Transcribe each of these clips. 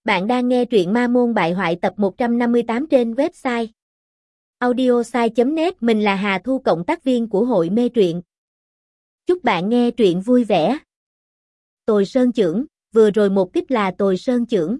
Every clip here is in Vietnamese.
Bạn đang nghe truyện Ma Môn Bại Hoại tập 158 trên website audiosai.net. Mình là Hà Thu, cộng tác viên của hội mê truyện. Chúc bạn nghe truyện vui vẻ. Tồi Sơn Chưởng, vừa rồi một tiếp là Tồi Sơn Chưởng.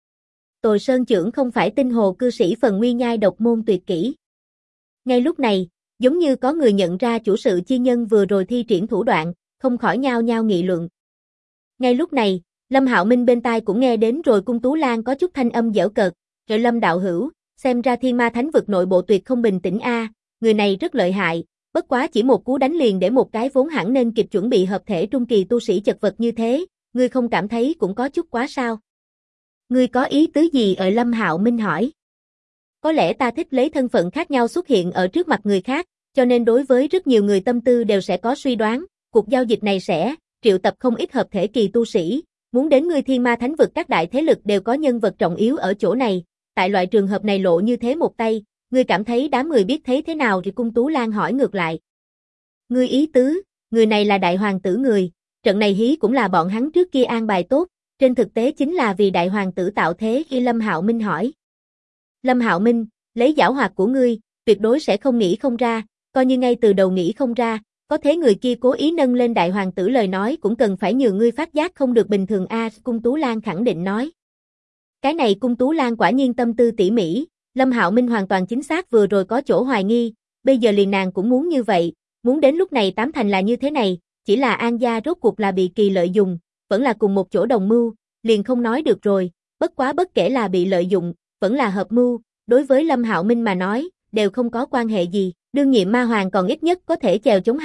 Tồi Sơn Chưởng không phải tinh hồ cư sĩ phần Nguyên Nhai độc môn tuyệt kỹ. Ngay lúc này, giống như có người nhận ra chủ sự chi nhân vừa rồi thi triển thủ đoạn, không khỏi nhao nhao nghị luận. Ngay lúc này, Lâm Hạo Minh bên tai cũng nghe đến rồi, Cung Tú Lan có chút thanh âm giễu cợt, "Rồi Lâm đạo hữu, xem ra Thiên Ma Thánh vực nội bộ tuyệt không bình tĩnh a, người này rất lợi hại, bất quá chỉ một cú đánh liền để một cái vốn hẳn nên kịp chuẩn bị hợp thể trung kỳ tu sĩ chật vật như thế, ngươi không cảm thấy cũng có chút quá sao?" "Ngươi có ý tứ gì?" ở Lâm Hạo Minh hỏi. "Có lẽ ta thích lấy thân phận khác nhau xuất hiện ở trước mặt người khác, cho nên đối với rất nhiều người tâm tư đều sẽ có suy đoán, cuộc giao dịch này sẽ triệu tập không ít hợp thể kỳ tu sĩ. Muốn đến ngươi Thiên Ma Thánh vực, các đại thế lực đều có nhân vật trọng yếu ở chỗ này, tại loại trường hợp này lộ như thế một tay, ngươi cảm thấy đám người biết thấy thế nào?" Thì Cung Tú Lan hỏi ngược lại. "Ngươi ý tứ, người này là đại hoàng tử người, trận này hí cũng là bọn hắn trước kia an bài tốt, trên thực tế chính là vì đại hoàng tử tạo thế." Khi Lâm Hạo Minh hỏi. "Lâm Hạo Minh, lấy giảo hoạt của ngươi, tuyệt đối sẽ không nghĩ không ra, coi như ngay từ đầu nghĩ không ra, có thế người kia cố ý nâng lên đại hoàng tử lời nói cũng cần phải nhờ ngươi phát giác không được bình thường a." Cung Tú Lan khẳng định nói. Cái này Cung Tú Lan quả nhiên tâm tư tỉ mỉ, Lâm Hạo Minh hoàn toàn chính xác, vừa rồi có chỗ hoài nghi, bây giờ liền nàng cũng muốn như vậy, muốn đến lúc này tám thành là như thế này, chỉ là An gia rốt cuộc là bị kỳ lợi dụng, vẫn là cùng một chỗ đồng mưu, liền không nói được rồi, bất quá bất kể là bị lợi dụng, vẫn là hợp mưu, đối với Lâm Hạo Minh mà nói, đều không có quan hệ gì. Đương nhiệm ma hoàng còn ít nhất có thể chèo chống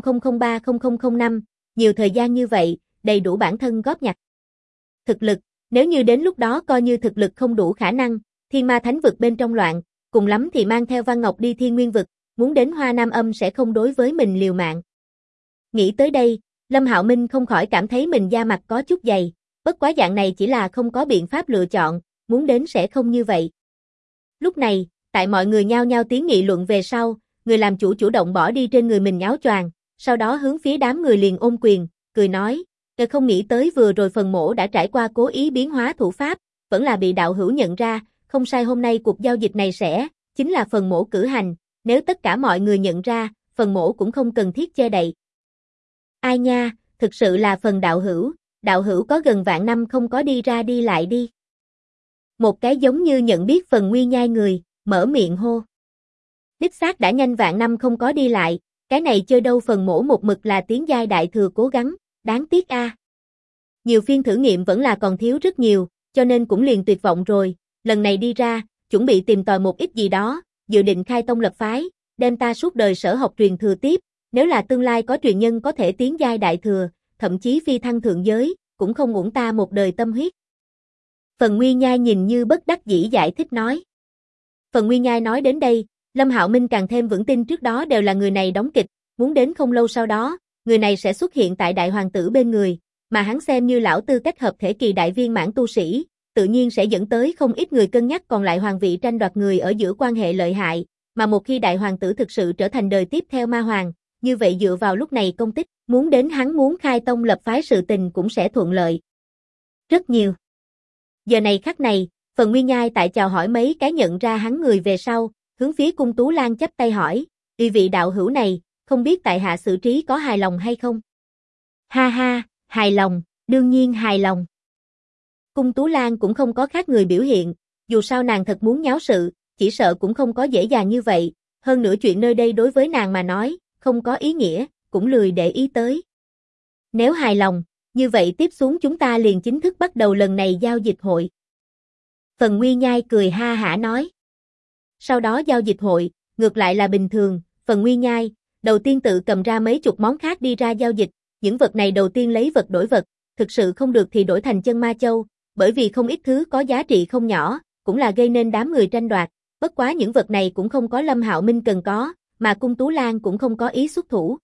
2003-0005, nhiều thời gian như vậy, đầy đủ bản thân góp nhặt thực lực, nếu như đến lúc đó coi như thực lực không đủ khả năng, Thiên Ma Thánh vực bên trong loạn, cùng lắm thì mang theo Văn Ngọc đi Thiên Nguyên vực, muốn đến Hoa Nam Âm sẽ không đối với mình liều mạng. Nghĩ tới đây, Lâm Hạo Minh không khỏi cảm thấy mình da mặt có chút dày, bất quá dạng này chỉ là không có biện pháp lựa chọn, muốn đến sẽ không như vậy. Lúc này, tại mọi người nhao nhao tiếng nghị luận về sau, người làm chủ chủ động bỏ đi trên người mình áo choàng, sau đó hướng phía đám người liền ôm quyền, cười nói, "Tôi không nghĩ tới vừa rồi phần mổ đã trải qua cố ý biến hóa thủ pháp, vẫn là bị đạo hữu nhận ra, không sai, hôm nay cuộc giao dịch này sẽ chính là phần mổ cử hành, nếu tất cả mọi người nhận ra, phần mổ cũng không cần thiết che đậy." "Ai nha, thực sự là phần đạo hữu có gần vạn năm không có đi ra đi lại đi." Một cái giống như nhận biết phần Nguyên Nhai người, mở miệng hô. "Đích xác đã nhanh vạn năm không có đi lại, cái này chơi đâu, phần mổ một mực là tiến giai đại thừa cố gắng, đáng tiếc a. Nhiều phiên thử nghiệm vẫn là còn thiếu rất nhiều, cho nên cũng liền tuyệt vọng rồi, lần này đi ra, chuẩn bị tìm tòi một ít gì đó, dự định khai tông lập phái, đem ta suốt đời sở học truyền thừa tiếp, nếu là tương lai có truyền nhân có thể tiến giai đại thừa, thậm chí phi thăng thượng giới, cũng không uổng ta một đời tâm huyết." Phần Nguyên Nhai nhìn như bất đắc dĩ giải thích nói. Phần Nguyên Nhai nói đến đây, Lâm Hạo Minh càng thêm vững tin trước đó đều là người này đóng kịch, muốn đến không lâu sau đó, người này sẽ xuất hiện tại đại hoàng tử bên người, mà hắn xem như lão tư cách hợp thể kỳ đại viên mãn tu sĩ, tự nhiên sẽ dẫn tới không ít người cân nhắc còn lại hoàng vị tranh đoạt người ở giữa quan hệ lợi hại, mà một khi đại hoàng tử thực sự trở thành đời tiếp theo ma hoàng, như vậy dựa vào lúc này công tích, muốn đến hắn muốn khai tông lập phái sự tình cũng sẽ thuận lợi rất nhiều. Giờ này khắc này, Phần Nguyên Nhai tại chào hỏi mấy cái nhận ra hắn người về sau, hướng phía Cung Tú Lan chắp tay hỏi, "Vị vị đạo hữu này, không biết tại hạ xử trí có hài lòng hay không?" "Ha ha, hài lòng, đương nhiên hài lòng." Cung Tú Lan cũng không có khác người biểu hiện, dù sao nàng thật muốn nháo sự, chỉ sợ cũng không có dễ dàng như vậy, hơn nữa chuyện nơi đây đối với nàng mà nói, không có ý nghĩa, cũng lười để ý tới. "Nếu hài lòng, như vậy tiếp xuống chúng ta liền chính thức bắt đầu lần này giao dịch hội." Phần Nguyên Nhai cười ha hả nói. Sau đó giao dịch hội, ngược lại là bình thường, Phần Nguyên Nhai, đầu tiên tự cầm ra mấy chục món khác đi ra giao dịch, những vật này đầu tiên lấy vật đổi vật, thực sự không được thì đổi thành chân ma châu, bởi vì không ít thứ có giá trị không nhỏ, cũng là gây nên đám người tranh đoạt, bất quá những vật này cũng không có Lâm Hạo Minh cần có, mà Cung Tú Lan cũng không có ý xuất thủ.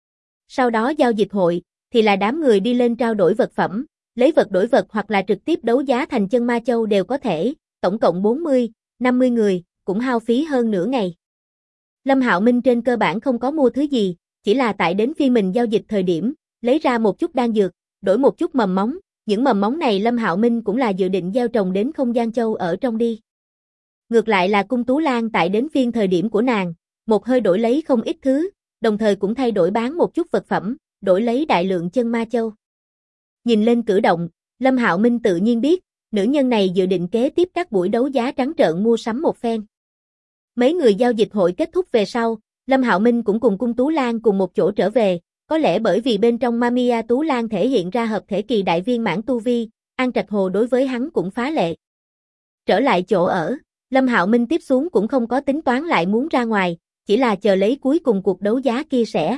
Sau đó giao dịch hội, thì là đám người đi lên trao đổi vật phẩm, lấy vật đổi vật hoặc là trực tiếp đấu giá thành chân ma châu đều có thể, tổng cộng 40, 50 người, cũng hao phí hơn nửa ngày. Lâm Hạo Minh trên cơ bản không có mua thứ gì, chỉ là tại đến phiên mình giao dịch thời điểm, lấy ra một chút đan dược, đổi một chút mầm móng, những mầm móng này Lâm Hạo Minh cũng là dự định gieo trồng đến không gian châu ở trong đi. Ngược lại là Cung Tú Lan tại đến phiên thời điểm của nàng, một hơi đổi lấy không ít thứ, đồng thời cũng thay đổi bán một chút vật phẩm, đổi lấy đại lượng chân ma châu. Nhìn lên cử động, Lâm Hạo Minh tự nhiên biết, nữ nhân này dự định kế tiếp các buổi đấu giá trắng trợn mua sắm một phen. Mấy người giao dịch hội kết thúc về sau, Lâm Hạo Minh cũng cùng Cung Tú Lan cùng một chỗ trở về, có lẽ bởi vì bên trong Mamiya Tú Lan thể hiện ra hợp thể kỳ đại viên mãn tu vi, An Trạch Hồ đối với hắn cũng phá lệ. Trở lại chỗ ở, Lâm Hạo Minh tiếp xuống cũng không có tính toán lại muốn ra ngoài, chỉ là chờ lấy cuối cùng cuộc đấu giá kia sẽ.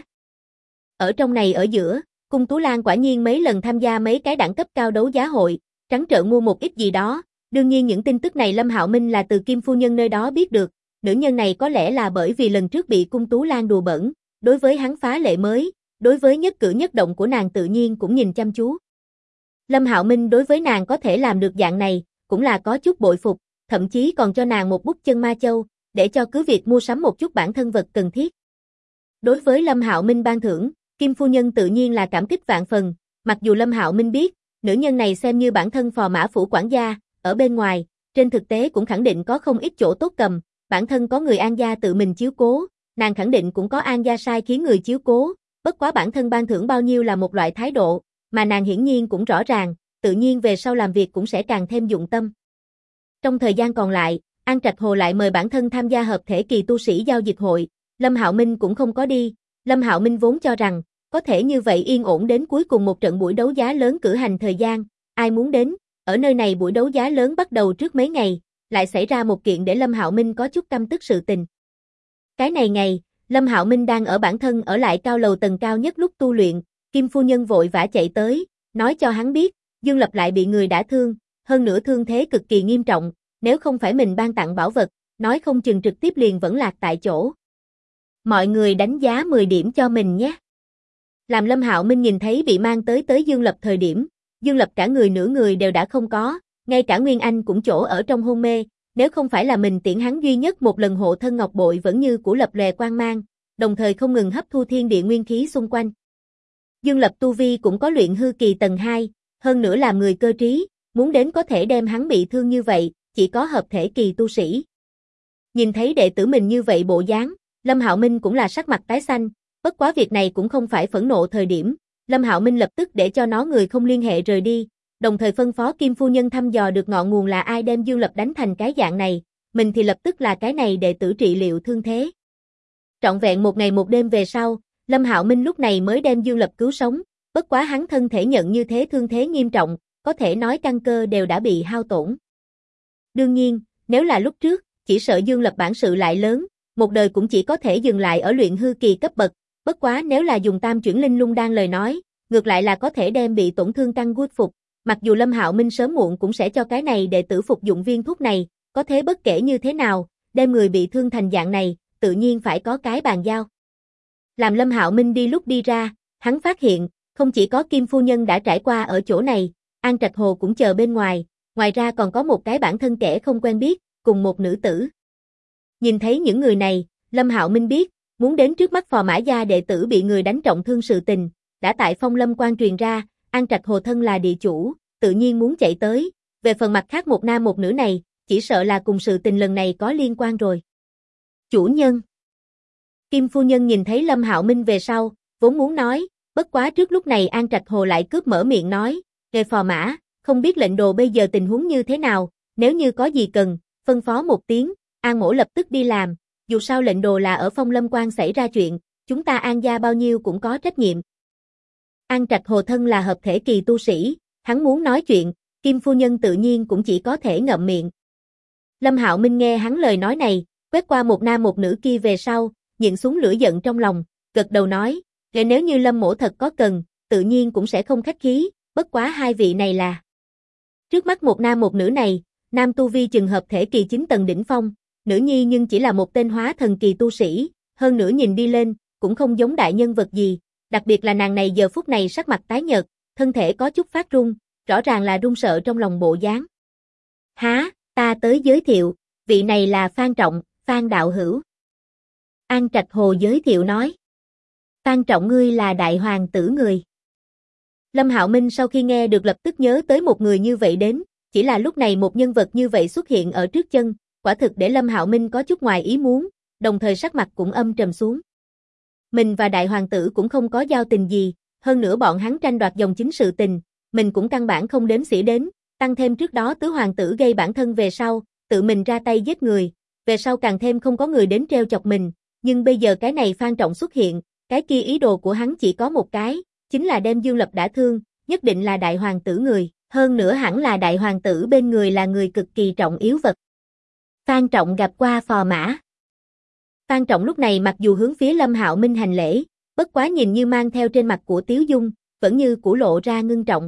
Ở trong này ở giữa, Cung Tú Lan quả nhiên mấy lần tham gia mấy cái đẳng cấp cao đấu giá hội, trắng trợn mua một ít gì đó, đương nhiên những tin tức này Lâm Hạo Minh là từ Kim phu nhân nơi đó biết được, nữ nhân này có lẽ là bởi vì lần trước bị Cung Tú Lan đùa bỡn, đối với hắn phá lệ mới, đối với nhất cử nhất động của nàng tự nhiên cũng nhìn chăm chú. Lâm Hạo Minh đối với nàng có thể làm được dạng này, cũng là có chút bội phục, thậm chí còn cho nàng một bút chân ma châu, để cho cứ việc mua sắm một chút bản thân vật cần thiết. Đối với Lâm Hạo Minh ban thưởng, Kim phu nhân tự nhiên là cảm kích vạn phần, mặc dù Lâm Hạo Minh biết, nữ nhân này xem như bản thân phò mã phủ quản gia, ở bên ngoài, trên thực tế cũng khẳng định có không ít chỗ tốt cầm, bản thân có người An gia tự mình chiếu cố, nàng khẳng định cũng có An gia sai khiến người chiếu cố, bất quá bản thân ban thưởng bao nhiêu là một loại thái độ, mà nàng hiển nhiên cũng rõ ràng, tự nhiên về sau làm việc cũng sẽ càng thêm dụng tâm. Trong thời gian còn lại, An Trạch Hồ lại mời bản thân tham gia hợp thể kỳ tu sĩ giao dịch hội, Lâm Hạo Minh cũng không có đi, Lâm Hạo Minh vốn cho rằng, có thể như vậy yên ổn đến cuối cùng một trận buổi đấu giá lớn cử hành thời gian, ai muốn đến, ở nơi này buổi đấu giá lớn bắt đầu trước mấy ngày, lại xảy ra một kiện để Lâm Hạo Minh có chút căm tức sự tình. Cái này ngày, Lâm Hạo Minh đang ở bản thân ở lại cao lầu tầng cao nhất lúc tu luyện, Kim phu nhân vội vã chạy tới, nói cho hắn biết, Dương Lập lại bị người đả thương, hơn nữa thương thế cực kỳ nghiêm trọng, nếu không phải mình ban tặng bảo vật, nói không chừng trực tiếp liền vẫn lạc tại chỗ. Mọi người đánh giá 10 điểm cho mình nhé. Làm Lâm Hạo Minh nhìn thấy bị mang tới Dương Lập thời điểm, Dương Lập cả người nửa người đều đã không có, ngay cả Nguyên Anh cũng chỗ ở trong hôn mê, nếu không phải là mình tiễn hắn duy nhất một lần hộ thân ngọc bội vẫn như của lập lòe quang mang, đồng thời không ngừng hấp thu thiên địa nguyên khí xung quanh. Dương Lập tu vi cũng có luyện hư kỳ tầng 2, hơn nữa làm người cơ trí, muốn đến có thể đem hắn bị thương như vậy, chỉ có hợp thể kỳ tu sĩ. Nhìn thấy đệ tử mình như vậy bộ dáng, Lâm Hạo Minh cũng là sắc mặt tái xanh, bất quá việc này cũng không phải phẫn nộ thời điểm, Lâm Hạo Minh lập tức để cho nó người không liên hệ rời đi, đồng thời phân phó Kim phu nhân thăm dò được ngọn nguồn là ai đem Dương Lập đánh thành cái dạng này, mình thì lập tức là cái này đệ tử trị liệu thương thế. Trọn vẹn một ngày một đêm về sau, Lâm Hạo Minh lúc này mới đem Dương Lập cứu sống, bất quá hắn thân thể nhận như thế thương thế nghiêm trọng, có thể nói căn cơ đều đã bị hao tổn. Đương nhiên, nếu là lúc trước, chỉ sợ Dương Lập bản sự lại lớn, một đời cũng chỉ có thể dừng lại ở luyện hư kỳ cấp bậc, bất quá nếu là dùng tam chuyển linh lung đan lời nói, ngược lại là có thể đem bị tổn thương căn guốt phục, mặc dù Lâm Hạo Minh sớm muộn cũng sẽ cho cái này đệ tử phục dụng viên thuốc này, có thế bất kể như thế nào, đem người bị thương thành dạng này, tự nhiên phải có cái bàn giao. Làm Lâm Hạo Minh đi lúc đi ra, hắn phát hiện, không chỉ có Kim phu nhân đã trải qua ở chỗ này, An Trạch Hồ cũng chờ bên ngoài, ngoài ra còn có một cái bản thân kẻ không quen biết, cùng một nữ tử. Nhìn thấy những người này, Lâm Hạo Minh biết, muốn đến trước mắt phò mã gia đệ tử bị người đánh trọng thương sự tình, đã tại Phong Lâm Quan truyền ra, An Trạch Hồ thân là địa chủ, tự nhiên muốn chạy tới, về phần mặt khác một nam một nữ này, chỉ sợ là cùng sự tình lần này có liên quan rồi. Chủ nhân. Kim phu nhân nhìn thấy Lâm Hạo Minh về sau, vốn muốn nói, bất quá trước lúc này An Trạch Hồ lại cướp mở miệng nói, "Nghề phò mã, không biết lệnh đồ bây giờ tình huống như thế nào, nếu như có gì cần, phân phó một tiếng, An mỗ lập tức đi làm, dù sao lệnh đồ là ở Phong Lâm Quan xảy ra chuyện, chúng ta An gia bao nhiêu cũng có trách nhiệm." An Trạch Hồ thân là hợp thể kỳ tu sĩ, hắn muốn nói chuyện, Kim phu nhân tự nhiên cũng chỉ có thể ngậm miệng. Lâm Hạo Minh nghe hắn lời nói này, quét qua một nam một nữ kia về sau, nhịn xuống lửa giận trong lòng, gật đầu nói, nếu như Lâm mỗ thật có cần, tự nhiên cũng sẽ không khách khí, bất quá hai vị này là. Trước mắt một nam một nữ này, nam tu vi chừng hợp thể kỳ 9 tầng đỉnh phong, nữ nhi nhưng chỉ là một tên hóa thần kỳ tu sĩ, hơn nữa nhìn đi lên, cũng không giống đại nhân vật gì, đặc biệt là nàng này giờ phút này sắc mặt tái nhợt, thân thể có chút phát run, rõ ràng là run sợ trong lòng bộ dáng. Há, ta tới giới thiệu, vị này là Phan Trọng, Phan đạo hữu. An Trạch Hồ giới thiệu nói. Phan Trọng ngươi là đại hoàng tử người. Lâm Hạo Minh sau khi nghe được lập tức nhớ tới một người như vậy đến, chỉ là lúc này một nhân vật như vậy xuất hiện ở trước chân, quả thực để Lâm Hạo Minh có chút ngoài ý muốn, đồng thời sắc mặt cũng âm trầm xuống. Mình và đại hoàng tử cũng không có giao tình gì, hơn nữa bọn hắn tranh đoạt dòng chính sự tình, mình cũng căn bản không đếm xỉa đến, tăng thêm trước đó tứ hoàng tử gây bản thân về sau, tự mình ra tay giết người, về sau càng thêm không có người đến treo chọc mình, nhưng bây giờ cái này Phan Trọng xuất hiện, cái kia ý đồ của hắn chỉ có một cái, chính là đem Dương Lập đả thương, nhất định là đại hoàng tử người, hơn nữa hẳn là đại hoàng tử bên người là người cực kỳ trọng yếu vật. Phan Trọng gặp qua phò mã. Phan Trọng lúc này mặc dù hướng phía Lâm Hạo Minh hành lễ, bất quá nhìn như mang theo trên mặt của Tiếu Dung, vẫn như cũ lộ ra ngưng trọng.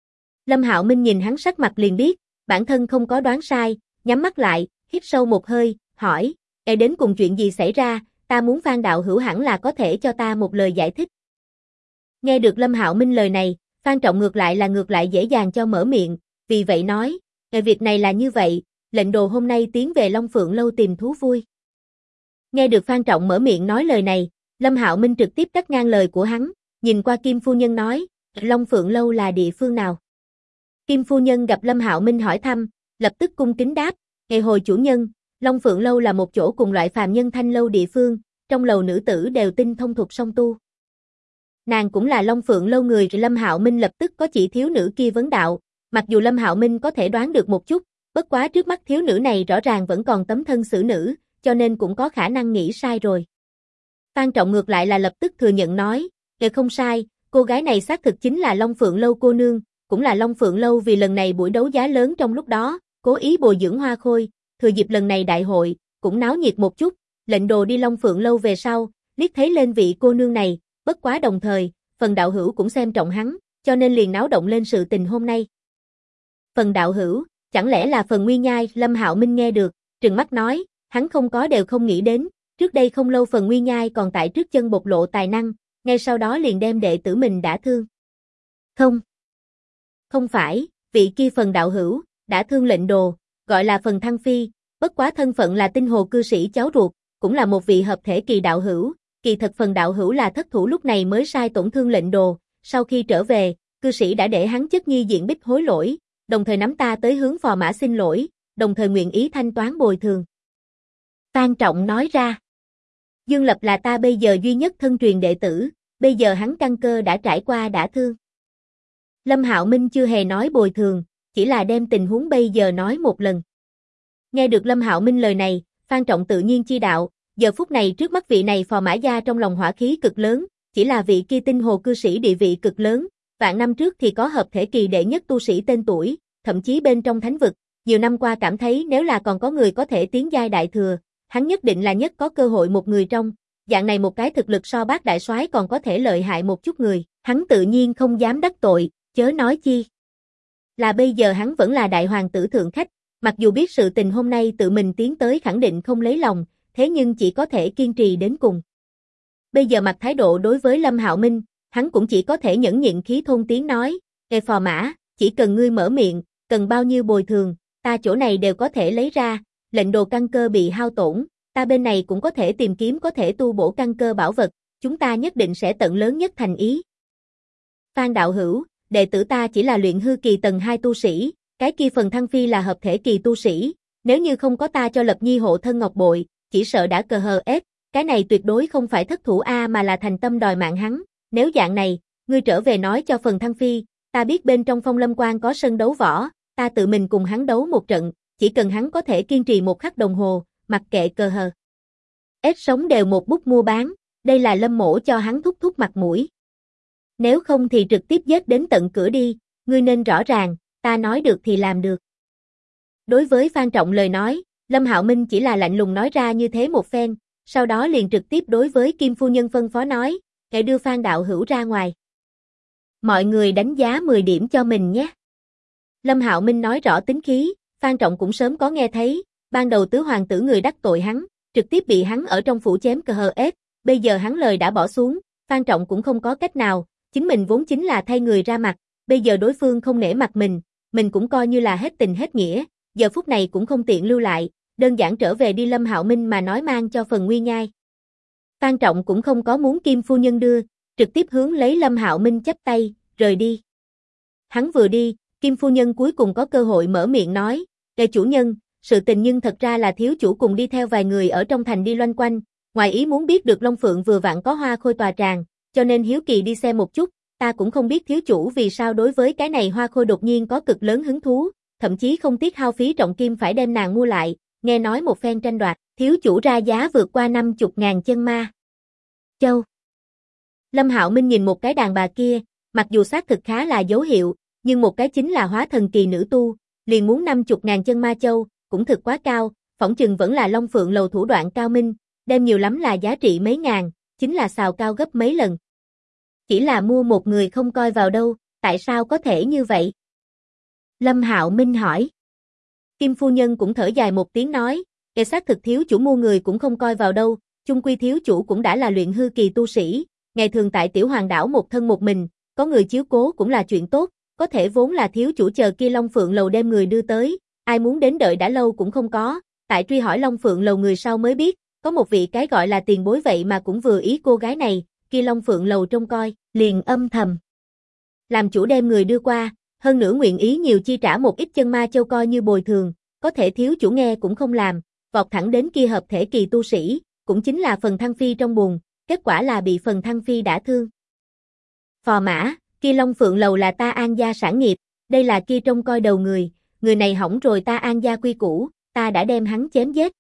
Lâm Hạo Minh nhìn hắn sắc mặt liền biết, bản thân không có đoán sai, nhắm mắt lại, hít sâu một hơi, hỏi, đến cùng chuyện gì xảy ra, ta muốn Phan đạo hữu hẳn là có thể cho ta một lời giải thích. Nghe được Lâm Hạo Minh lời này, Phan Trọng ngược lại dễ dàng cho mở miệng, vì vậy nói, việc này là như vậy, lệnh đồ hôm nay tiến về Long Phượng Lâu tìm thú vui. Nghe được Phan Trọng mở miệng nói lời này, Lâm Hạo Minh trực tiếp cắt ngang lời của hắn, nhìn qua Kim phu nhân nói, Long Phượng Lâu là địa phương nào? Kim phu nhân gặp Lâm Hạo Minh hỏi thăm, lập tức cung kính đáp, hồi chủ nhân, Long Phượng Lâu là một chỗ cùng loại phàm nhân thanh lâu địa phương, trong lầu nữ tử đều tinh thông thuộc song tu. Nàng cũng là Long Phượng Lâu người. Lâm Hạo Minh lập tức có chỉ thiếu nữ kia vấn đạo, mặc dù Lâm Hạo Minh có thể đoán được một chút, bất quá trước mắt thiếu nữ này rõ ràng vẫn còn tấm thân xử nữ, cho nên cũng có khả năng nghĩ sai rồi. Phan Trọng ngược lại là lập tức thừa nhận nói, không sai, cô gái này xác thực chính là Long Phượng Lâu cô nương, cũng là Long Phượng Lâu vì lần này buổi đấu giá lớn trong lúc đó, cố ý bồi dưỡng hoa khôi, thừa dịp lần này đại hội, cũng náo nhiệt một chút, lệnh đồ đi Long Phượng Lâu về sau, liếc thấy lên vị cô nương này, bất quá đồng thời, phần đạo hữu cũng xem trọng hắn, cho nên liền náo động lên sự tình hôm nay. Phần đạo hữu, chẳng lẽ là phần Nguy Nhai? Lâm Hạo Minh nghe được, trừng mắt nói, hắn không có đều không nghĩ đến, trước đây không lâu phần Nguy Nhai còn tại trước chân bộc lộ tài năng, ngay sau đó liền đem đệ tử mình đả thương. Không phải, vị kia phần đạo hữu, đã thương lệnh đồ, gọi là phần Thăng Phi, bất quá thân phận là Tinh Hồ cư sĩ cháu ruột, cũng là một vị hợp thể kỳ đạo hữu, kỳ thật phần đạo hữu là thất thủ lúc này mới sai tổn thương lệnh đồ, sau khi trở về, cư sĩ đã để hắn chất nhi diện bích hối lỗi, đồng thời nắm ta tới hướng phò mã xin lỗi, đồng thời nguyện ý thanh toán bồi thường. Phan Trọng nói ra, Dương Lập là ta bây giờ duy nhất thân truyền đệ tử, bây giờ hắn căn cơ đã trải qua đả thương. Lâm Hạo Minh chưa hề nói bồi thường, chỉ là đem tình huống bây giờ nói một lần. Nghe được Lâm Hạo Minh lời này, Phan Trọng tự nhiên chi đạo, giờ phút này trước mắt vị này phò mã gia trong lòng hỏa khí cực lớn, chỉ là vị kia Tinh Hồ cư sĩ địa vị cực lớn, vạn năm trước thì có hợp thể kỳ đệ nhất tu sĩ tên tuổi, thậm chí bên trong thánh vực, nhiều năm qua cảm thấy nếu là còn có người có thể tiến giai đại thừa, hắn nhất định là nhất có cơ hội một người trong, dạng này một cái thực lực so bác đại soái còn có thể lợi hại một chút người, hắn tự nhiên không dám đắc tội, chớ nói chi. Là bây giờ hắn vẫn là đại hoàng tử thượng khách, mặc dù biết sự tình hôm nay tự mình tiến tới khẳng định không lấy lòng, thế nhưng chỉ có thể kiên trì đến cùng. Bây giờ mặt thái độ đối với Lâm Hạo Minh, hắn cũng chỉ có thể nhẫn nhịn khí thôn tiếng nói, phò mã, chỉ cần ngươi mở miệng, cần bao nhiêu bồi thường, ta chỗ này đều có thể lấy ra, lệnh đồ căn cơ bị hao tổn, ta bên này cũng có thể tìm kiếm có thể tu bổ căn cơ bảo vật, chúng ta nhất định sẽ tận lớn nhất thành ý. Phan đạo hữu, đệ tử ta chỉ là luyện hư kỳ tầng 2 tu sĩ, cái kia phần Thăng Phi là hợp thể kỳ tu sĩ, nếu như không có ta cho Lập Nhi hộ thân ngọc bội, chỉ sợ đã cờ hờ ép, cái này tuyệt đối không phải thất thủ mà là thành tâm đòi mạng hắn, nếu dạng này, ngươi trở về nói cho phần Thăng Phi, ta biết bên trong Phong Lâm Quan có sân đấu võ, ta tự mình cùng hắn đấu một trận, chỉ cần hắn có thể kiên trì một khắc đồng hồ, mặc kệ cờ hờ. Ếch sống đều một bút mua bán, đây là Lâm mỗ cho hắn thúc thúc mặt mũi. Nếu không thì trực tiếp giết đến tận cửa đi, ngươi nên rõ ràng, ta nói được thì làm được. Đối với Phan Trọng lời nói, Lâm Hạo Minh chỉ là lạnh lùng nói ra như thế một phen, sau đó liền trực tiếp đối với Kim phu nhân phân phó nói, hãy đưa Phan đạo hữu ra ngoài. Mọi người đánh giá 10 điểm cho mình nhé. Lâm Hạo Minh nói rõ tính khí, Phan Trọng cũng sớm có nghe thấy, ban đầu tứ hoàng tử người đắc tội hắn, trực tiếp bị hắn ở trong phủ chém cờ hờ ép, bây giờ hắn lời đã bỏ xuống, Phan Trọng cũng không có cách nào, chính mình vốn chính là thay người ra mặt, bây giờ đối phương không nể mặt mình cũng coi như là hết tình hết nghĩa, giờ phút này cũng không tiện lưu lại, đơn giản trở về đi Lâm Hạo Minh mà nói mang cho phần Nguy Nhai. Phan Trọng cũng không có muốn Kim phu nhân đưa, trực tiếp hướng lấy Lâm Hạo Minh chắp tay, rời đi. Hắn vừa đi, Kim phu nhân cuối cùng có cơ hội mở miệng nói, "Kệ chủ nhân, sự tình nhưng thật ra là thiếu chủ cùng đi theo vài người ở trong thành đi loanh quanh, ngoài ý muốn biết được Long Phượng vừa vặn có hoa khôi tòa tràng, cho nên hiếu kỳ đi xem một chút, ta cũng không biết thiếu chủ vì sao đối với cái này hoa khôi đột nhiên có cực lớn hứng thú, thậm chí không tiếc hao phí trọng kim phải đem nàng mua lại, nghe nói một phen tranh đoạt, thiếu chủ ra giá vượt qua 50.000 chân ma châu." Lâm Hạo Minh nhìn một cái đàn bà kia, mặc dù xác thực khá là dấu hiệu, nhưng một cái chính là hóa thần kỳ nữ tu, liền muốn 50.000 chân ma châu, cũng thực quá cao, phỏng chừng vẫn là Long Phượng lầu thủ đoạn cao minh, đem nhiều lắm là giá trị mấy ngàn, chính là xào cao gấp mấy lần. Chỉ là mua một người không coi vào đâu, tại sao có thể như vậy? Lâm Hạo Minh hỏi. Kim phu nhân cũng thở dài một tiếng nói, kẻ xác thực thiếu chủ mua người cũng không coi vào đâu, chung quy thiếu chủ cũng đã là luyện hư kỳ tu sĩ, ngày thường tại Tiểu Hoàng đảo một thân một mình, có người chiếu cố cũng là chuyện tốt, có thể vốn là thiếu chủ chờ kia Long Phượng lầu đem người đưa tới, ai muốn đến đợi đã lâu cũng không có, tại truy hỏi Long Phượng lầu người sau mới biết, có một vị cái gọi là tiền bối vậy mà cũng vừa ý cô gái này, kia Long Phượng lầu trông coi, liền âm thầm làm chủ đem người đưa qua, hơn nữa nguyện ý nhiều chi trả một ít chân ma châu coi như bồi thường, có thể thiếu chủ nghe cũng không làm, vọt thẳng đến kia hợp thể kỳ tu sĩ, cũng chính là Phần Thăng Phi trong buồn, kết quả là bị Phần Thăng Phi đả thương. Phò mã, kia Long Phượng lầu là ta An gia sản nghiệp, đây là kia trông coi đầu người này hỏng rồi ta An gia quy củ, ta đã đem hắn chém giết.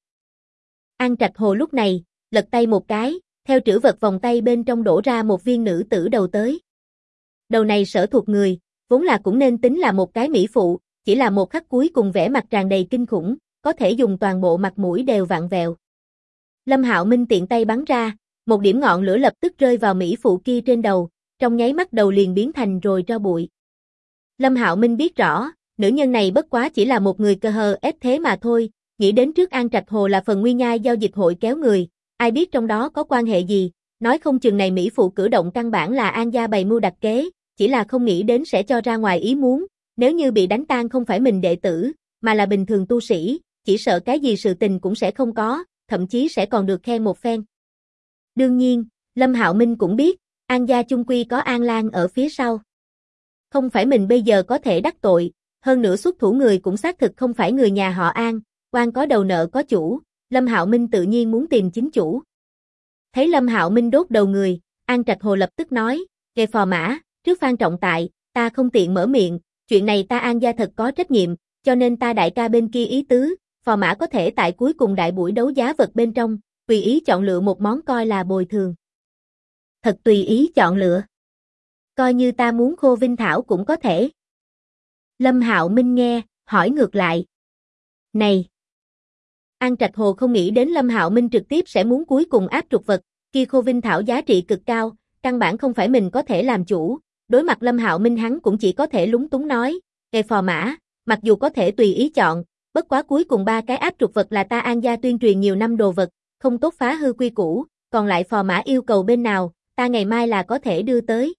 An Trạch Hồ lúc này, lật tay một cái, theo trữ vật vòng tay bên trong đổ ra một viên nữ tử đầu tới. Đầu này sở thuộc người, vốn là cũng nên tính là một cái mỹ phụ, chỉ là một khắc cuối cùng vẻ mặt tràn đầy kinh khủng, có thể dùng toàn bộ mặt mũi đều vặn vẹo. Lâm Hạo Minh tiện tay bắn ra, một điểm ngọn lửa lập tức rơi vào mỹ phụ kia trên đầu, trong nháy mắt đầu liền biến thành rồi tro bụi. Lâm Hạo Minh biết rõ, nữ nhân này bất quá chỉ là một người cơ hờ ép thế mà thôi, nghĩ đến trước An Trạch Hồ là Phần Nguy Nhai giao dịch hội kéo người, ai biết trong đó có quan hệ gì, nói không chừng này mỹ phụ cử động căn bản là An gia bày mưu đặt kế, chỉ là không nghĩ đến sẽ cho ra ngoài ý muốn, nếu như bị đánh tan không phải mình đệ tử, mà là bình thường tu sĩ, chỉ sợ cái gì sự tình cũng sẽ không có, thậm chí sẽ còn được khen một phen. Đương nhiên, Lâm Hạo Minh cũng biết, An gia chung quy có An Lan ở phía sau. Không phải mình bây giờ có thể đắc tội, hơn nữa xuất thủ người cũng xác thực không phải người nhà họ An, quan có đầu nợ có chủ, Lâm Hạo Minh tự nhiên muốn tìm chính chủ. Thấy Lâm Hạo Minh đốt đầu người, An Trạch Hồ lập tức nói, "Kệ phò mã, trước Phan trọng tại, ta không tiện mở miệng, chuyện này ta An gia thật có trách nhiệm, cho nên ta đại ca bên kia ý tứ, phò mã có thể tại cuối cùng đại buổi đấu giá vật bên trong, tùy ý chọn lựa một món coi là bồi thường." Thật tùy ý chọn lựa. Coi như ta muốn khô vinh thảo cũng có thể. Lâm Hạo Minh nghe, hỏi ngược lại. Này! An Trạch Hồ không nghĩ đến Lâm Hạo Minh trực tiếp sẽ muốn cuối cùng áp trục vật, kia khô vinh thảo giá trị cực cao, căn bản không phải mình có thể làm chủ, đối mặt Lâm Hạo Minh hắn cũng chỉ có thể lúng túng nói, "Kệ phò mã, mặc dù có thể tùy ý chọn, bất quá cuối cùng 3 cái áp trục vật là ta An gia tuyên truyền nhiều năm đồ vật, không tốt phá hư quy củ, còn lại phò mã yêu cầu bên nào, ta ngày mai là có thể đưa tới."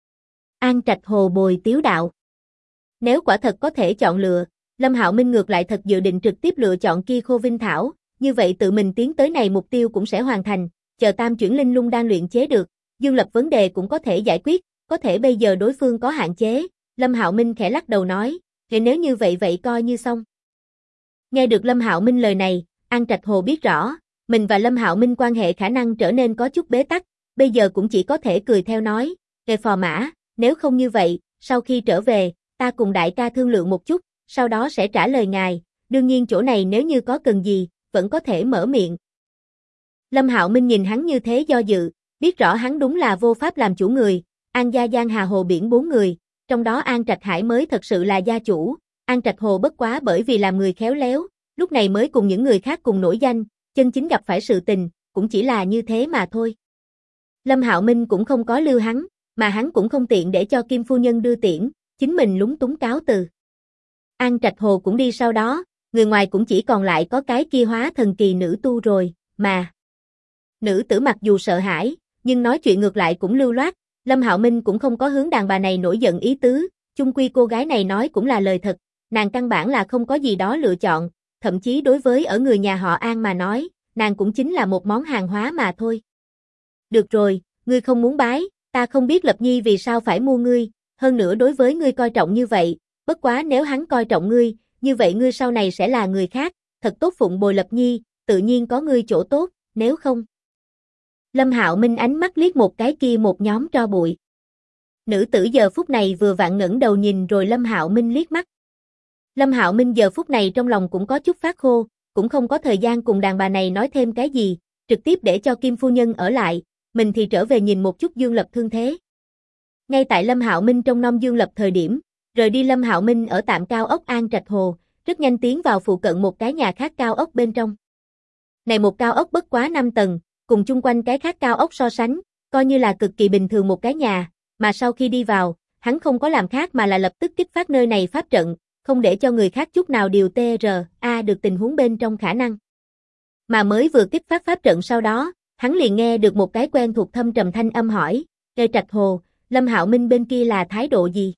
An Trạch Hồ bồi tiếu đạo. Nếu quả thật có thể chọn lựa, Lâm Hạo Minh ngược lại thật dự định trực tiếp lựa chọn kia khô vinh thảo, như vậy tự mình tiến tới này mục tiêu cũng sẽ hoàn thành, chờ tam chuyển linh lung đang luyện chế được, Dương Lập vấn đề cũng có thể giải quyết, có thể bây giờ đối phương có hạn chế, Lâm Hạo Minh khẽ lắc đầu nói, "Thế nếu như vậy vậy coi như xong." Nghe được Lâm Hạo Minh lời này, An Trạch Hồ biết rõ, mình và Lâm Hạo Minh quan hệ khả năng trở nên có chút bế tắc, bây giờ cũng chỉ có thể cười theo nói, "Kệ phò mã, nếu không như vậy, sau khi trở về, ta cùng đại ca thương lượng một chút, sau đó sẽ trả lời ngài, đương nhiên chỗ này nếu như có cần gì, vẫn có thể mở miệng." Lâm Hạo Minh nhìn hắn như thế do dự, biết rõ hắn đúng là vô pháp làm chủ người, An gia giang hà hồ biển 4 người, trong đó An Trạch Hải mới thật sự là gia chủ, An Trạch Hồ bất quá bởi vì làm người khéo léo, lúc này mới cùng những người khác cùng nổi danh, chân chính gặp phải sự tình, cũng chỉ là như thế mà thôi. Lâm Hạo Minh cũng không có lưu hắn, mà hắn cũng không tiện để cho Kim phu nhân đưa tiễn, chính mình lúng túng cáo từ. An Trạch Hồ cũng đi sau đó, người ngoài cũng chỉ còn lại có cái kia hóa thần kỳ nữ tu rồi, mà. Nữ tử mặc dù sợ hãi, nhưng nói chuyện ngược lại cũng lưu loát, Lâm Hạo Minh cũng không có hướng đàn bà này nổi giận ý tứ, chung quy cô gái này nói cũng là lời thật, nàng căn bản là không có gì đó lựa chọn, thậm chí đối với ở người nhà họ An mà nói, nàng cũng chính là một món hàng hóa mà thôi. Được rồi, ngươi không muốn bái, ta không biết Lập Nhi vì sao phải mua ngươi, hơn nữa đối với ngươi coi trọng như vậy, bất quá nếu hắn coi trọng ngươi, như vậy ngươi sau này sẽ là người khác, thật tốt phụng bồi Lập Nhi, tự nhiên có ngươi chỗ tốt, nếu không. Lâm Hạo Minh ánh mắt liếc một cái kia một nhóm tro bụi. Nữ tử giờ phút này vừa vặn ngẩng đầu nhìn rồi Lâm Hạo Minh liếc mắt. Lâm Hạo Minh giờ phút này trong lòng cũng có chút phát khô, cũng không có thời gian cùng đàn bà này nói thêm cái gì, trực tiếp để cho Kim phu nhân ở lại, mình thì trở về nhìn một chút Dương Lập thương thế. Ngay tại Lâm Hạo Minh trong nom Dương Lập thời điểm, rời đi Lâm Hạo Minh ở tạm cao ốc An Trạch Hồ, rất nhanh tiến vào phụ cận một cái nhà khác cao ốc bên trong. Này một cao ốc bất quá 5 tầng, cùng chung quanh cái khác cao ốc so sánh, coi như là cực kỳ bình thường một cái nhà, mà sau khi đi vào, hắn không có làm khác mà là lập tức kích phát nơi này pháp trận, không để cho người khác chút nào điều TRA được tình huống bên trong khả năng. Mà mới vừa kích phát pháp trận sau đó, hắn liền nghe được một cái quen thuộc thâm trầm thanh âm hỏi, An Trạch Hồ, Lâm Hạo Minh bên kia là thái độ gì?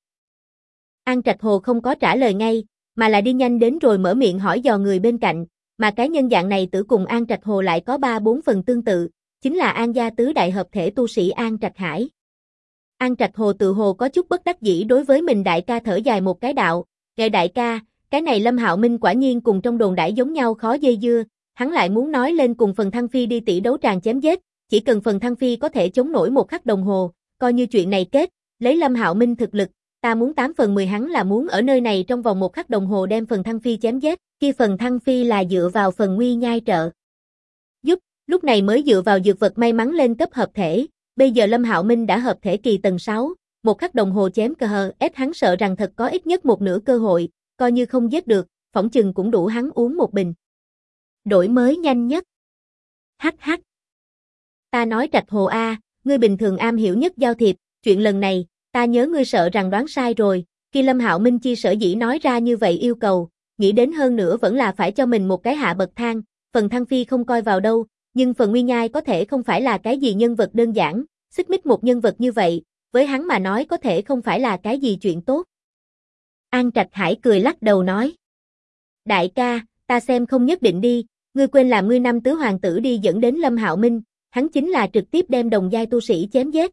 An Trạch Hồ không có trả lời ngay, mà là đi nhanh đến rồi mở miệng hỏi dò người bên cạnh, mà cái nhân dạng này tử cùng An Trạch Hồ lại có 3-4 phần tương tự, chính là An gia tứ đại hợp thể tu sĩ An Trạch Hải. An Trạch Hồ tự hồ có chút bất đắc dĩ đối với mình đại ca thở dài một cái đạo, "Kệ đại ca, cái này Lâm Hạo Minh quả nhiên cùng trong đồn đãi giống nhau khó dây dưa, hắn lại muốn nói lên cùng Phần Thăng Phi đi tỷ đấu tràng chém giết, chỉ cần Phần Thăng Phi có thể chống nổi một khắc đồng hồ, coi như chuyện này kết, lấy Lâm Hạo Minh thực lực, ta muốn 8 phần 10 hắn là muốn ở nơi này trong vòng một khắc đồng hồ đem Phần Thăng Phi chém giết, khi Phần Thăng Phi là dựa vào Phần Nguy Nhai trợ giúp, lúc này mới dựa vào dược vật may mắn lên cấp hợp thể, bây giờ Lâm Hạo Minh đã hợp thể kỳ tầng 6, một khắc đồng hồ chém cơ hờ, hắn sợ rằng thật có ít nhất một nửa cơ hội, coi như không giết được, phỏng chừng cũng đủ hắn uống một bình. Đổi mới nhanh nhất. Hắc. Ta nói Trạch Hồ A, ngươi bình thường am hiểu nhất giao thiệp, chuyện lần này, ta nhớ ngươi sợ rằng đoán sai rồi, khi Lâm Hạo Minh chi sở dĩ nói ra như vậy yêu cầu, nghĩ đến hơn nữa vẫn là phải cho mình một cái hạ bậc thang, Phần Thăng Phi không coi vào đâu, nhưng Phần Nguy Nhai có thể không phải là cái gì nhân vật đơn giản, xích mích một nhân vật như vậy, với hắn mà nói có thể không phải là cái gì chuyện tốt. An Trạch Hải cười lắc đầu nói, đại ca, ta xem không nhất định đi, ngươi quên làm ngươi năm tứ hoàng tử đi dẫn đến Lâm Hạo Minh, hắn chính là trực tiếp đem đồng giai tu sĩ chém giết.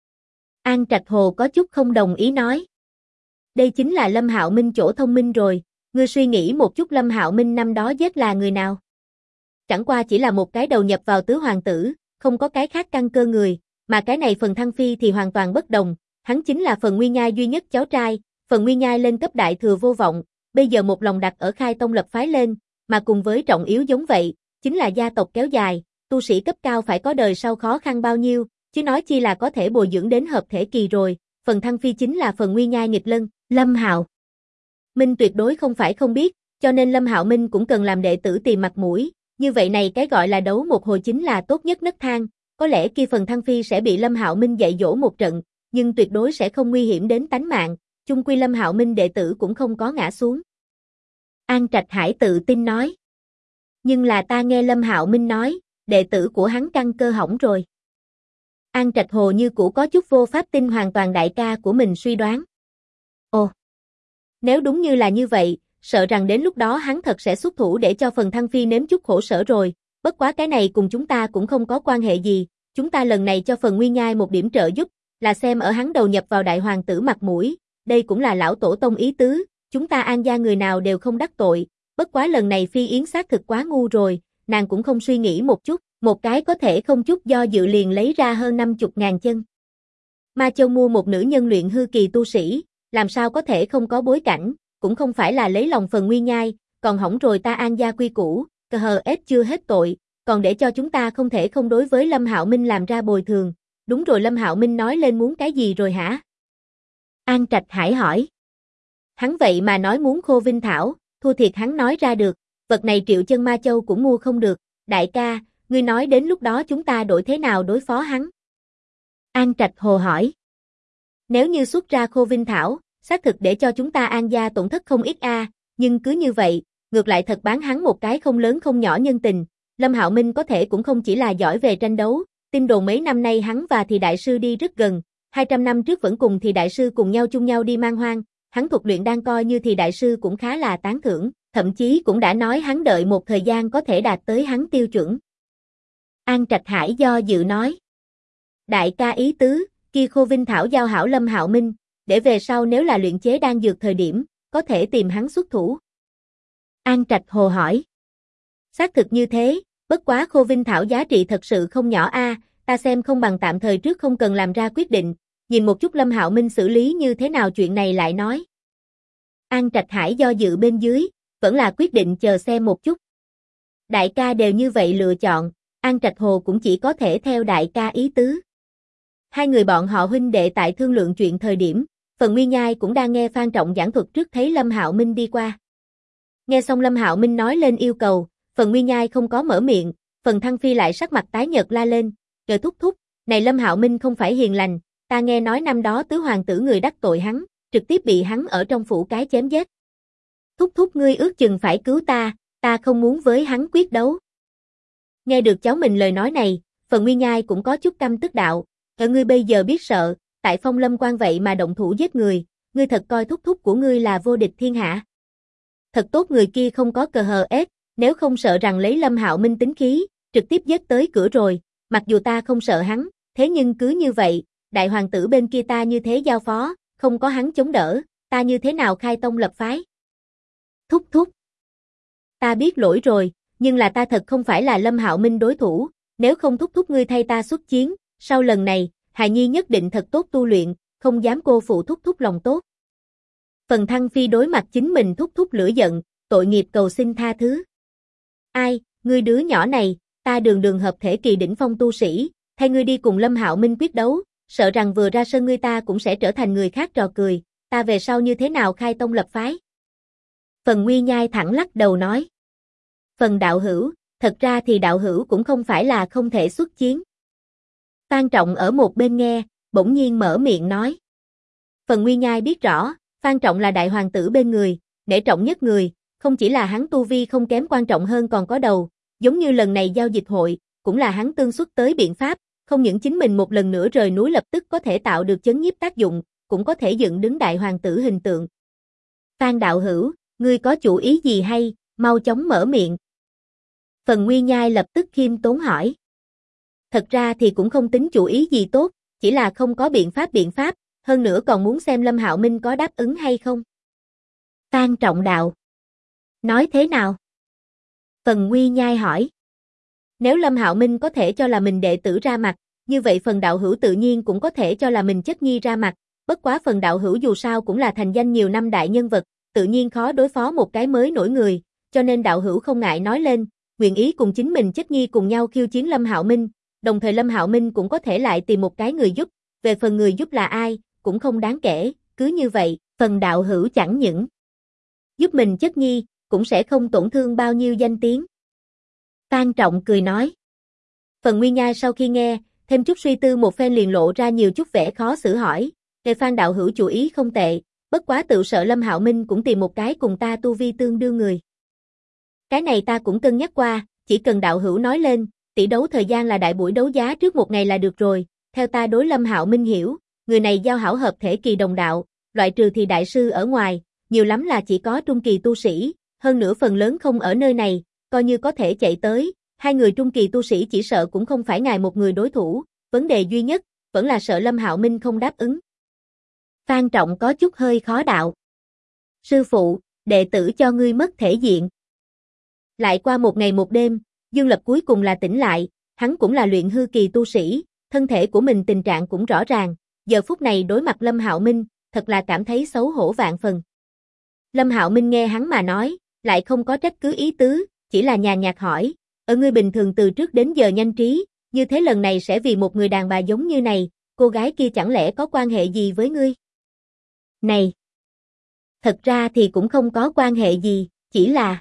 An Trạch Hồ có chút không đồng ý nói, đây chính là Lâm Hạo Minh chỗ thông minh rồi, ngươi suy nghĩ một chút Lâm Hạo Minh năm đó giết là người nào? Chẳng qua chỉ là một cái đầu nhập vào tứ hoàng tử, không có cái khác căn cơ người, mà cái này Phần Thăng Phi thì hoàn toàn bất đồng, hắn chính là Phần Nguy Nhai duy nhất cháu trai, Phần Nguy Nhai lên cấp đại thừa vô vọng, bây giờ một lòng đặt ở Khai Tông lập phái lên, mà cùng với trọng yếu giống vậy, chính là gia tộc kéo dài, tu sĩ cấp cao phải có đời sau khó khăn bao nhiêu, chứ nói chi là có thể bồi dưỡng đến hợp thể kỳ rồi, Phần Thăng Phi chính là Phần Nguy Nhai nghịch lân, Lâm Hạo Minh tuyệt đối không phải không biết, cho nên Lâm Hạo Minh cũng cần làm đệ tử tìm mặt mũi, như vậy này cái gọi là đấu một hồi chính là tốt nhất nấc thang, có lẽ kia Phần Thăng Phi sẽ bị Lâm Hạo Minh dạy dỗ một trận, nhưng tuyệt đối sẽ không nguy hiểm đến tánh mạng, chung quy Lâm Hạo Minh đệ tử cũng không có ngã xuống. An Trạch Hải tự tin nói. Nhưng là ta nghe Lâm Hạo Minh nói, đệ tử của hắn căn cơ hỏng rồi. An Trạch Hồ như cũ có chút vô pháp tin hoàn toàn đại ca của mình suy đoán. Ồ, nếu đúng như là như vậy, sợ rằng đến lúc đó hắn thật sẽ xuất thủ để cho Phần Thăng Phi nếm chút khổ sở rồi, bất quá cái này cùng chúng ta cũng không có quan hệ gì, chúng ta lần này cho Phần Nguy Nhai một điểm trợ giúp, là xem ở hắn đầu nhập vào đại hoàng tử mặt mũi, đây cũng là lão tổ tông ý tứ, chúng ta An gia người nào đều không đắc tội, bất quá lần này Phi Yến xác thực quá ngu rồi, nàng cũng không suy nghĩ một chút, một cái có thể không chút do dự liền lấy ra hơn 50.000 chân. Ma Châu mua một nữ nhân luyện hư kỳ tu sĩ, làm sao có thể không có bối cảnh, cũng không phải là lấy lòng Phần Nguy Nhai, còn hỏng rồi ta An gia quy củ, cờ hờ ép chưa hết tội, còn để cho chúng ta không thể không đối với Lâm Hạo Minh làm ra bồi thường. Đúng rồi, Lâm Hạo Minh nói lên muốn cái gì rồi hả? An Trạch Hải hỏi. Hắn vậy mà nói muốn Khô Vinh Thảo, thua thiệt hắn nói ra được, vật này Triệu Chân Ma Châu cũng mua không được, đại ca, ngươi nói đến lúc đó chúng ta đổi thế nào đối phó hắn? An Trạch Hồ hỏi. Nếu như xuất ra Khô Vinh Thảo, xác thực để cho chúng ta An gia tổn thất không ít nhưng cứ như vậy, ngược lại thật bán hắn một cái không lớn không nhỏ nhân tình, Lâm Hạo Minh có thể cũng không chỉ là giỏi về tranh đấu, tin đồn mấy năm nay hắn và Thì đại sư đi rất gần, 200 năm trước vẫn cùng Thì đại sư cùng nhau chung nhau đi man hoang, hắn thuật luyện đang coi như Thì đại sư cũng khá là tán thưởng, thậm chí cũng đã nói hắn đợi một thời gian có thể đạt tới hắn tiêu chuẩn. An Trạch Hải do dự nói. Đại ca ý tứ, kia Khô Vinh Thảo giao hảo Lâm Hạo Minh, để về sau nếu là luyện chế đan dược thời điểm, có thể tìm hắn xuất thủ. An Trạch Hồ hỏi. Xác thực như thế, bất quá khô vinh thảo giá trị thật sự không nhỏ a, ta xem không bằng tạm thời trước không cần làm ra quyết định, nhìn một chút Lâm Hạo Minh xử lý như thế nào chuyện này lại nói. An Trạch Hải do dự bên dưới, vẫn là quyết định chờ xem một chút. Đại ca đều như vậy lựa chọn, An Trạch Hồ cũng chỉ có thể theo đại ca ý tứ. Hai người bọn họ huynh đệ tại thương lượng chuyện thời điểm, Phần Nguyên Nhai cũng đang nghe Phan Trọng giảng thuật trước thấy Lâm Hạo Minh đi qua. Nghe xong Lâm Hạo Minh nói lên yêu cầu, Phần Nguyên Nhai không có mở miệng, Phần Thăng Phi lại sắc mặt tái nhợt la lên, "Trời thúc thúc, này Lâm Hạo Minh không phải hiền lành, ta nghe nói năm đó tứ hoàng tử người đắc tội hắn, trực tiếp bị hắn ở trong phủ cái chém giết. Thúc thúc ngươi ước chừng phải cứu ta không muốn với hắn quyết đấu." Nghe được cháu mình lời nói này, Phần Nguyên Nhai cũng có chút căm tức đạo, ngươi bây giờ biết sợ, tại Phong Lâm Quan vậy mà động thủ giết người, ngươi thật coi thúc thúc của ngươi là vô địch thiên hạ. Thật tốt người kia không có cờ hờ ép, nếu không sợ rằng lấy Lâm Hạo Minh tính khí, trực tiếp giết tới cửa rồi, mặc dù ta không sợ hắn, thế nhưng cứ như vậy, đại hoàng tử bên kia ta như thế giao phó, không có hắn chống đỡ, ta như thế nào khai tông lập phái? Thúc thúc. Ta biết lỗi rồi, nhưng là ta thật không phải là Lâm Hạo Minh đối thủ, nếu không thúc thúc ngươi thay ta xuất chiến, sau lần này, hài nhi nhất định thật tốt tu luyện, không dám cô phụ thúc thúc lòng tốt. Phần Thăng Phi đối mặt chính mình thúc thúc lửa giận, tội nghiệp cầu xin tha thứ. Ai, ngươi đứa nhỏ này, ta đường đường hợp thể kỳ đỉnh phong tu sĩ, thay ngươi đi cùng Lâm Hạo Minh quyết đấu, sợ rằng vừa ra sân ngươi ta cũng sẽ trở thành người khác trò cười, ta về sau như thế nào khai tông lập phái? Phần Nguyên Nhai thẳng lắc đầu nói. Phần đạo hữu, thật ra thì đạo hữu cũng không phải là không thể xuất chiến. Phan Trọng ở một bên nghe, bỗng nhiên mở miệng nói. Phần Nguyên Nhai biết rõ, Phan Trọng là đại hoàng tử bên người, nể trọng nhất người, không chỉ là hắn tu vi không kém quan trọng hơn còn có đầu, giống như lần này giao dịch hội, cũng là hắn tương xuất tới biện pháp, không những chính mình một lần nữa rời núi lập tức có thể tạo được chấn nhiếp tác dụng, cũng có thể dựng đứng đại hoàng tử hình tượng. Phan đạo hữu, ngươi có chủ ý gì hay, mau chóng mở miệng. Phần Nguyên Nhai lập tức khiêm tốn hỏi. Thật ra thì cũng không tính chủ ý gì tốt, chỉ là không có biện pháp, hơn nữa còn muốn xem Lâm Hạo Minh có đáp ứng hay không. Phan Trọng đạo. Nói thế nào? Phần Nguyên Nhai hỏi. Nếu Lâm Hạo Minh có thể cho là mình đệ tử ra mặt, như vậy phần đạo hữu tự nhiên cũng có thể cho là mình chất nhi ra mặt, bất quá phần đạo hữu dù sao cũng là thành danh nhiều năm đại nhân vật, tự nhiên khó đối phó một cái mới nổi người, cho nên đạo hữu không ngại nói lên, nguyện ý cùng chính mình chất nhi cùng nhau khiêu chiến Lâm Hạo Minh, đồng thời Lâm Hạo Minh cũng có thể lại tìm một cái người giúp, về phần người giúp là ai, cũng không đáng kể, cứ như vậy, phần đạo hữu chẳng những giúp mình chất nhi, cũng sẽ không tổn thương bao nhiêu danh tiếng. Phan Trọng cười nói. Phần Nguyên Nhai sau khi nghe, thêm chút suy tư một phen liền lộ ra nhiều chút vẻ khó xử hỏi, Phan đạo hữu chủ ý không tệ, bất quá tự sợ Lâm Hạo Minh cũng tìm một cái cùng ta tu vi tương đương người. Cái này ta cũng cân nhắc qua, chỉ cần đạo hữu nói lên, tỷ đấu thời gian là đại buổi đấu giá trước một ngày là được rồi, theo ta đối Lâm Hạo Minh hiểu, người này giao hảo hợp thể kỳ đồng đạo, loại trừ thì đại sư ở ngoài, nhiều lắm là chỉ có trung kỳ tu sĩ, hơn nữa phần lớn không ở nơi này, coi như có thể chạy tới, hai người trung kỳ tu sĩ chỉ sợ cũng không phải ngài một người đối thủ, vấn đề duy nhất, vẫn là sợ Lâm Hạo Minh không đáp ứng. Phan Trọng có chút hơi khó đạo. Sư phụ, đệ tử cho ngươi mất thể diện. Lại qua một ngày một đêm, Dương Lập cuối cùng là tỉnh lại, hắn cũng là luyện hư kỳ tu sĩ, thân thể của mình tình trạng cũng rõ ràng, giờ phút này đối mặt Lâm Hạo Minh, thật là cảm thấy xấu hổ vạn phần. Lâm Hạo Minh nghe hắn mà nói, lại không có trách cứ ý tứ, chỉ là nhàn nhạt hỏi, ngươi bình thường từ trước đến giờ nhanh trí, như thế lần này sẽ vì một người đàn bà giống như này, cô gái kia chẳng lẽ có quan hệ gì với ngươi? Này! Thật ra thì cũng không có quan hệ gì, chỉ là...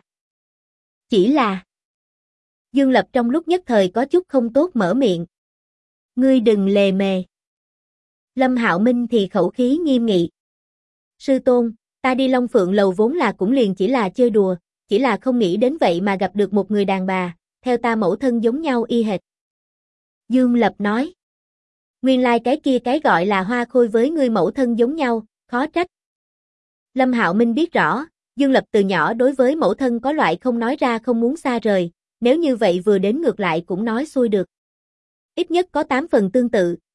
Dương Lập trong lúc nhất thời có chút không tốt mở miệng. Ngươi đừng lề mề. Lâm Hạo Minh thì khẩu khí nghiêm nghị. Sư tôn, ta đi Long Phượng lầu vốn là cũng liền chỉ là chơi đùa, chỉ là không nghĩ đến vậy mà gặp được một người đàn bà, theo ta mẫu thân giống nhau y hệt. Dương Lập nói. Nguyên lai cái kia cái gọi là hoa khôi với ngươi mẫu thân giống nhau, khó trách. Lâm Hạo Minh biết rõ, Dương Lập từ nhỏ đối với mẫu thân có loại không nói ra không muốn xa rời, nếu như vậy vừa đến ngược lại cũng nói xuôi được. Ít nhất có 8 phần tương tự,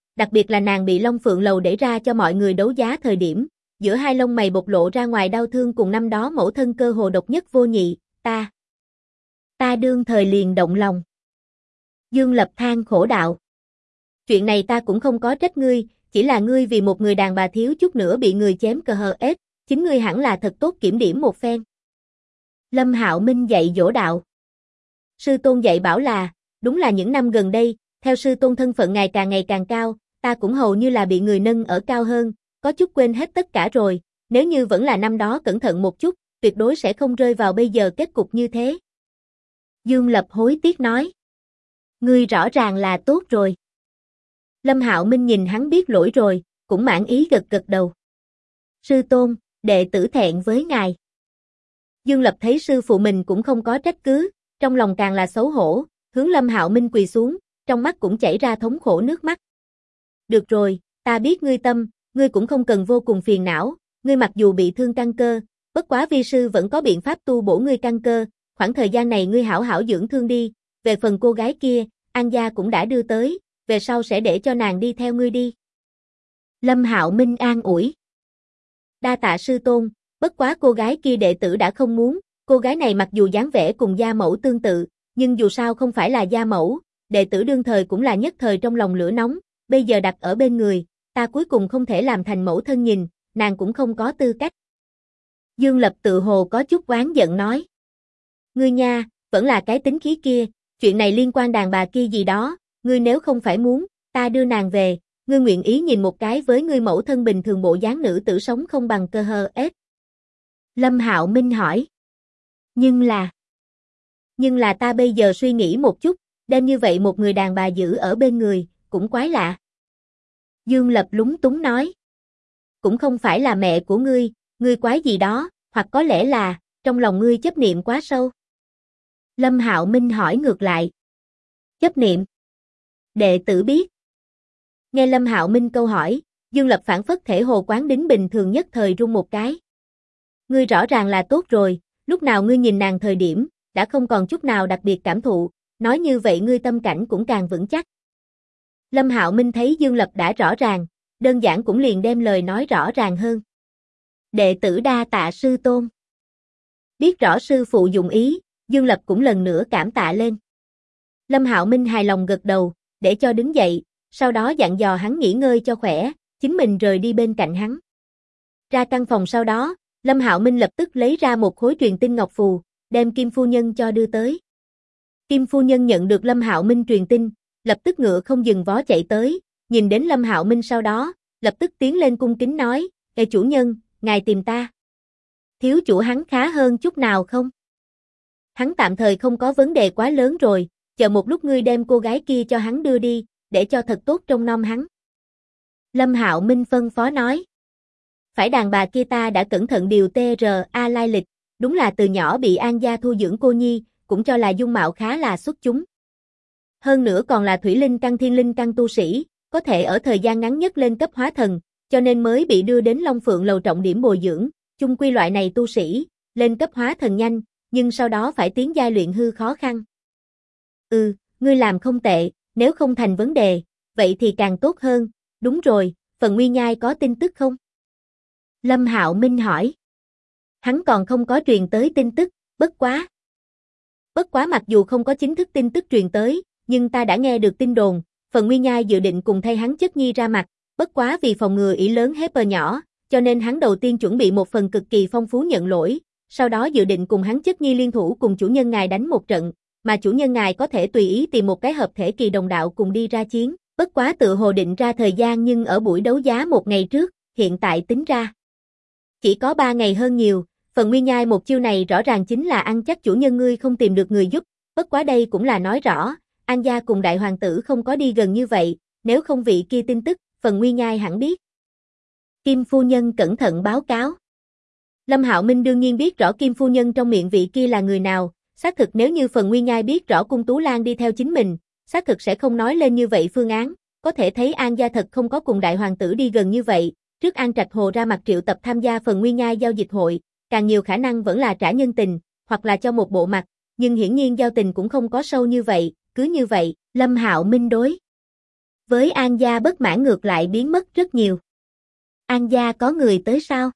đặc biệt là nàng bị Long Phượng Lầu để ra cho mọi người đấu giá thời điểm, giữa hai lông mày bộc lộ ra ngoài đau thương cùng năm đó mẫu thân cơ hồ độc nhất vô nhị, ta đương thời liền động lòng. Dương Lập than khổ đạo. Chuyện này ta cũng không có trách ngươi, chỉ là ngươi vì một người đàn bà thiếu chút nữa bị người chém cờ hờ ết, chính ngươi hẳn là thật tốt kiểm điểm một phen. Lâm Hạo Minh dạy dỗ đạo. Sư tôn dạy bảo là, đúng là những năm gần đây, theo sư tôn thân phận ngày càng cao, ta cũng hầu như là bị người nâng ở cao hơn, có chút quên hết tất cả rồi, nếu như vẫn là năm đó cẩn thận một chút, tuyệt đối sẽ không rơi vào bây giờ kết cục như thế. Dương Lập hối tiếc nói. Ngươi rõ ràng là tốt rồi. Lâm Hạo Minh nhìn hắn biết lỗi rồi, cũng mãn ý gật đầu. Sư tôn, đệ tử thẹn với ngài. Dương Lập thấy sư phụ mình cũng không có trách cứ, trong lòng càng là xấu hổ, hướng Lâm Hạo Minh quỳ xuống, trong mắt cũng chảy ra thống khổ nước mắt. Được rồi, ta biết ngươi tâm, ngươi cũng không cần vô cùng phiền não, ngươi mặc dù bị thương căn cơ, bất quá vi sư vẫn có biện pháp tu bổ ngươi căn cơ, khoảng thời gian này ngươi hảo hảo dưỡng thương đi, về phần cô gái kia, An gia cũng đã đưa tới, về sau sẽ để cho nàng đi theo ngươi đi. Lâm Hạo Minh an ủi. Đa tạ sư tôn, bất quá cô gái kia đệ tử đã không muốn, cô gái này mặc dù dáng vẻ cùng gia mẫu tương tự, nhưng dù sao không phải là gia mẫu, đệ tử đương thời cũng là nhất thời trong lòng lửa nóng, bây giờ đặt ở bên người, ta cuối cùng không thể làm thành mẫu thân nhìn, nàng cũng không có tư cách. Dương Lập tự hồ có chút oán giận nói. Ngươi nha, vẫn là cái tính khí kia, chuyện này liên quan đàn bà kia gì đó, ngươi nếu không phải muốn, ta đưa nàng về, ngươi nguyện ý nhìn một cái với ngươi mẫu thân bình thường bộ dáng nữ tử sống không bằng cơ hờ ết. Lâm Hạo Minh hỏi. Nhưng là ta bây giờ suy nghĩ một chút, đem như vậy một người đàn bà giữ ở bên người, cũng quái lạ. Dương Lập lúng túng nói. Cũng không phải là mẹ của ngươi quái gì đó, hoặc có lẽ là, trong lòng ngươi chấp niệm quá sâu. Lâm Hạo Minh hỏi ngược lại. Chấp niệm? Đệ tử biết. Nghe Lâm Hạo Minh câu hỏi, Dương Lập phản phất thể hồ quán đính bình thường nhất thời run một cái. Ngươi rõ ràng là tốt rồi, lúc nào ngươi nhìn nàng thời điểm, đã không còn chút nào đặc biệt cảm thụ, nói như vậy ngươi tâm cảnh cũng càng vững chắc. Lâm Hạo Minh thấy Dương Lập đã rõ ràng, đơn giản cũng liền đem lời nói rõ ràng hơn. Đệ tử đa tạ sư tôn. Biết rõ sư phụ dụng ý, Dương Lập cũng lần nữa cảm tạ lên. Lâm Hạo Minh hài lòng gật đầu, để cho đứng dậy, sau đó dặn dò hắn nghỉ ngơi cho khỏe, chính mình rời đi bên cạnh hắn. Ra căn phòng sau đó, Lâm Hạo Minh lập tức lấy ra một khối truyền tin ngọc phù, đem Kim phu nhân cho đưa tới. Kim phu nhân nhận được Lâm Hạo Minh truyền tin, lập tức ngựa không dừng vó chạy tới, nhìn đến Lâm Hạo Minh sau đó, lập tức tiến lên cung kính nói, "Ê chủ nhân, ngài tìm ta. Thiếu chủ hắn khá hơn chút nào không?" Hắn tạm thời không có vấn đề quá lớn rồi, chờ một lúc ngươi đem cô gái kia cho hắn đưa đi, để cho thật tốt trông nom hắn. Lâm Hạo Minh phân phó nói. Phải đàn bà kia ta đã cẩn thận điều TRA lai lịch, đúng là từ nhỏ bị An gia thu dưỡng cô nhi, cũng cho là dung mạo khá là xuất chúng. Hơn nữa còn là thủy linh căn thiên linh căn tu sĩ, có thể ở thời gian ngắn nhất lên cấp hóa thần, cho nên mới bị đưa đến Long Phượng Lầu trọng điểm bồi dưỡng, chung quy loại này tu sĩ, lên cấp hóa thần nhanh, nhưng sau đó phải tiến giai luyện hư khó khăn. Ngươi làm không tệ, nếu không thành vấn đề, vậy thì càng tốt hơn, đúng rồi, phần Nguyên Nhai có tin tức không? Lâm Hạo Minh hỏi. Hắn còn không có truyền tới tin tức, bất quá mặc dù không có chính thức tin tức truyền tới, nhưng ta đã nghe được tin đồn, phần Nguyên Nhai dự định cùng thay hắn chất nhi ra mặt, bất quá vì phòng ngừa ỷ lớn hiếp nhỏ, cho nên hắn đầu tiên chuẩn bị một phần cực kỳ phong phú nhận lỗi, sau đó dự định cùng hắn chất nhi liên thủ cùng chủ nhân ngài đánh một trận, mà chủ nhân ngài có thể tùy ý tìm một cái hợp thể kỳ đồng đạo cùng đi ra chiến, bất quá tự hồ định ra thời gian nhưng ở buổi đấu giá một ngày trước, hiện tại tính ra. Chỉ có 3 ngày hơn nhiều, phần Nguyên Nhai một chiêu này rõ ràng chính là ăn chắc chủ nhân ngươi không tìm được người giúp, bất quá đây cũng là nói rõ, An gia cùng đại hoàng tử không có đi gần như vậy, nếu không vị kia tin tức, phần Nguyên Nhai hẳn biết. Kim phu nhân cẩn thận báo cáo. Lâm Hạo Minh đương nhiên biết rõ Kim phu nhân trong miệng vị kia là người nào, xác thực nếu như phần Nguyên Nhai biết rõ cung Tú Lan đi theo chính mình, xác thực sẽ không nói lên như vậy phương án, có thể thấy An gia thật không có cùng đại hoàng tử đi gần như vậy, trước An Trạch Hồ ra mặt triệu tập tham gia phần Nguyên Nhai giao dịch hội, càng nhiều khả năng vẫn là trả nhân tình, hoặc là cho một bộ mặt, nhưng hiển nhiên giao tình cũng không có sâu như vậy, cứ như vậy, Lâm Hạo Minh đối với An gia bất mãn ngược lại biến mất rất nhiều. An gia có người tới sao?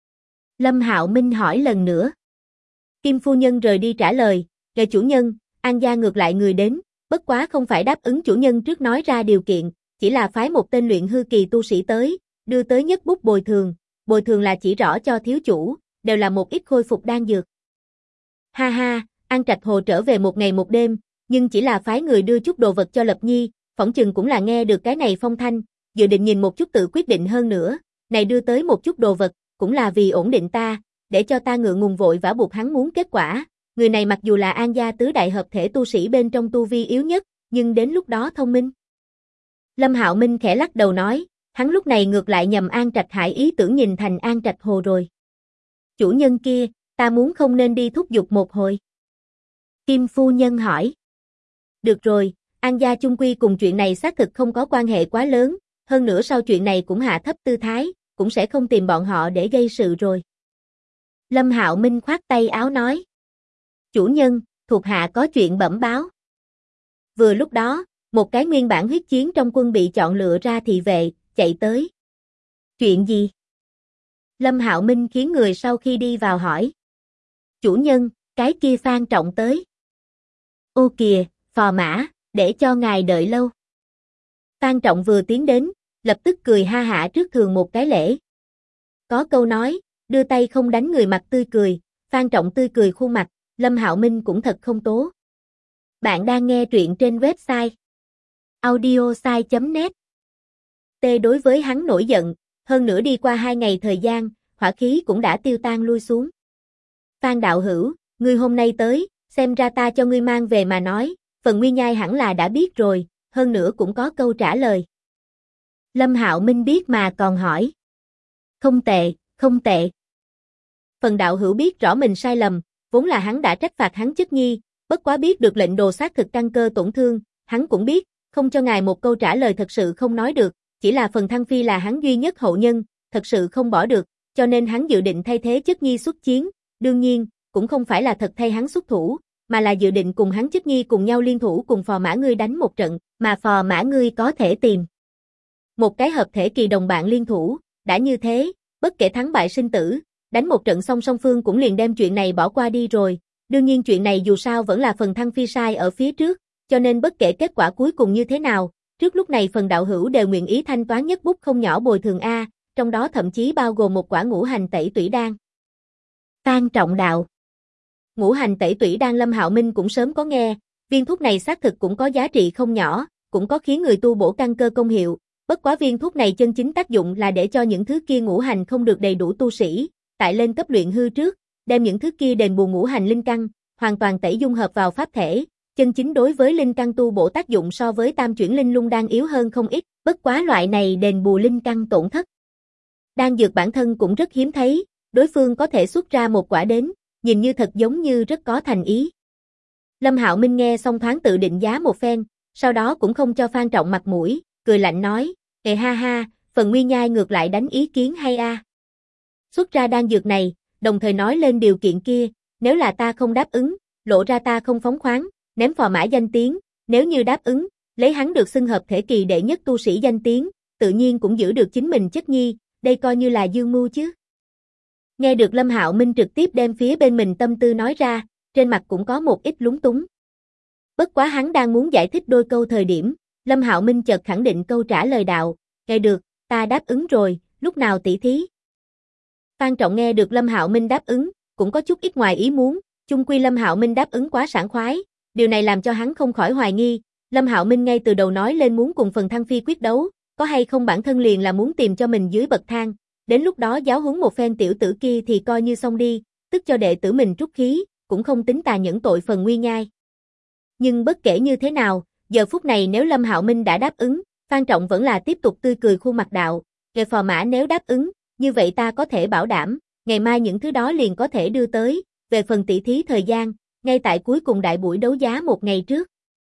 Lâm Hạo Minh hỏi lần nữa. Kim phu nhân rời đi trả lời, "Kệ chủ nhân, An gia ngược lại người đến, bất quá không phải đáp ứng chủ nhân trước nói ra điều kiện, chỉ là phái một tên luyện hư kỳ tu sĩ tới, đưa tới nhất bút bồi thường là chỉ rõ cho thiếu chủ, đều là một ít khôi phục đan dược." Ha ha, An Trạch Hồ trở về một ngày một đêm, nhưng chỉ là phái người đưa chút đồ vật cho Lập Nhi, phỏng chừng cũng là nghe được cái này phong thanh, dự định nhìn một chút tự quyết định hơn nữa, này đưa tới một chút đồ vật, cũng là vì ổn định ta, để cho ta ngượng ngùng vội vã buộc hắn muốn kết quả. Người này mặc dù là An gia tứ đại hợp thể tu sĩ bên trong tu vi yếu nhất, nhưng đến lúc đó thông minh. Lâm Hạo Minh khẽ lắc đầu nói, hắn lúc này ngược lại nhầm An Trạch Hải ý tưởng nhìn thành An Trạch Hồ rồi. Chủ nhân kia, ta muốn không nên đi thúc giục một hồi. Kim phu nhân hỏi. Được rồi, An gia chung quy cùng chuyện này xác thực không có quan hệ quá lớn, hơn nữa sau chuyện này cũng hạ thấp tư thái, cũng sẽ không tìm bọn họ để gây sự rồi. Lâm Hạo Minh khoát tay áo nói. Chủ nhân, thuộc hạ có chuyện bẩm báo. Vừa lúc đó, một cái nguyên bản huyết chiến trong quân bị chọn lựa ra thị vệ, chạy tới. Chuyện gì? Lâm Hạo Minh khiến người sau khi đi vào hỏi. Chủ nhân, cái kia Phan Trọng tới. Ô kìa, phò mã, để cho ngài đợi lâu. Phan Trọng vừa tiến đến, lập tức cười ha hả trước thường một cái lễ. Có câu nói, đưa tay không đánh người mặt tươi cười, Phan Trọng tươi cười khuôn mặt, Lâm Hạo Minh cũng thật không tố. Bạn đang nghe truyện trên website audiosai.net. T đối với hắn nổi giận, hơn nữa đi qua 2 ngày thời gian, hỏa khí cũng đã tiêu tan lui xuống. Phan đạo hữu, ngươi hôm nay tới, xem ra ta cho ngươi mang về mà nói, phần Nguyên Nhai hẳn là đã biết rồi, hơn nữa cũng có câu trả lời. Lâm Hạo Minh biết mà còn hỏi. Không tệ, không tệ. Phần đạo hữu biết rõ mình sai lầm, vốn là hắn đã trách phạt hắn chức nhi, bất quá biết được lệnh đồ xác thực căn cơ tổn thương, hắn cũng biết, không cho ngài một câu trả lời thật sự không nói được, chỉ là phần Thăng Phi là hắn duy nhất hậu nhân, thật sự không bỏ được, cho nên hắn dự định thay thế chức nhi xuất chiến, đương nhiên, cũng không phải là thật thay hắn xuất thủ, mà là dự định cùng hắn chức nhi cùng nhau liên thủ cùng phò mã ngươi đánh một trận, mà phò mã ngươi có thể tìm một cái hợp thể kỳ đồng bạn liên thủ, đã như thế, bất kể thắng bại sinh tử, đánh một trận xong song phương cũng liền đem chuyện này bỏ qua đi rồi, đương nhiên chuyện này dù sao vẫn là phần Thăng Phi sai ở phía trước, cho nên bất kể kết quả cuối cùng như thế nào, trước lúc này phần đạo hữu đều nguyện ý thanh toán nhất bút không nhỏ bồi thường A, trong đó thậm chí bao gồm một quả ngũ hành tẩy tủy đan. Phan Trọng đạo. Ngũ hành tẩy tủy đan Lâm Hạo Minh cũng sớm có nghe, viên thuốc này xác thực cũng có giá trị không nhỏ, cũng có khiến người tu bổ căn cơ công hiệu, bất quá viên thuốc này chân chính tác dụng là để cho những thứ kia ngũ hành không được đầy đủ tu sĩ, tại lên cấp luyện hư trước, đem những thứ kia đền bù ngũ hành linh căn, hoàn toàn tẩy dung hợp vào pháp thể, chân chính đối với linh căn tu bổ tác dụng so với tam chuyển linh lung đan yếu hơn không ít, bất quá loại này đền bù linh căn tổn thất. Đan dược bản thân cũng rất hiếm thấy, đối phương có thể xuất ra một quả đến, nhìn như thật giống như rất có thành ý. Lâm Hạo Minh nghe xong thoáng tự định giá một phen, sau đó cũng không cho Phan Trọng mặt mũi, cười lạnh nói, "Ê ha ha, phần Nguyên Nhai ngược lại đánh ý kiến hay a. Xuất ra đan dược này, đồng thời nói lên điều kiện kia, nếu là ta không đáp ứng, lộ ra ta không phóng khoáng, ném phò mã danh tiếng, nếu như đáp ứng, lấy hắn được xưng hợp thể kỳ đệ nhất tu sĩ danh tiếng, tự nhiên cũng giữ được chính mình chất nhi, đây coi như là dương mưu chứ." Nghe được Lâm Hạo Minh trực tiếp đem phía bên mình tâm tư nói ra, trên mặt cũng có một ít lúng túng. Bất quá hắn đang muốn giải thích đôi câu thời điểm, Lâm Hạo Minh chợt khẳng định câu trả lời đạo, "Nghe được, ta đáp ứng rồi, lúc nào tỷ thí?" Phan Trọng nghe được Lâm Hạo Minh đáp ứng, cũng có chút ít ngoài ý muốn, chung quy Lâm Hạo Minh đáp ứng quá sảng khoái, điều này làm cho hắn không khỏi hoài nghi, Lâm Hạo Minh ngay từ đầu nói lên muốn cùng phần Thăng Phi quyết đấu, có hay không bản thân liền là muốn tìm cho mình dưới bậc thang, đến lúc đó giáo huấn một phen tiểu tử kia thì coi như xong đi, tức cho đệ tử mình trút khí, cũng không tính tà nhẫn tội phần Nguyên Nhai. Nhưng bất kể như thế nào, giờ phút này nếu Lâm Hạo Minh đã đáp ứng, Phan Trọng vẫn là tiếp tục tươi cười khuôn mặt đạo, "Kẻ phò mã nếu đáp ứng, như vậy ta có thể bảo đảm, ngày mai những thứ đó liền có thể đưa tới, về phần tỷ thí thời gian, ngay tại cuối cùng đại buổi đấu giá một ngày trước."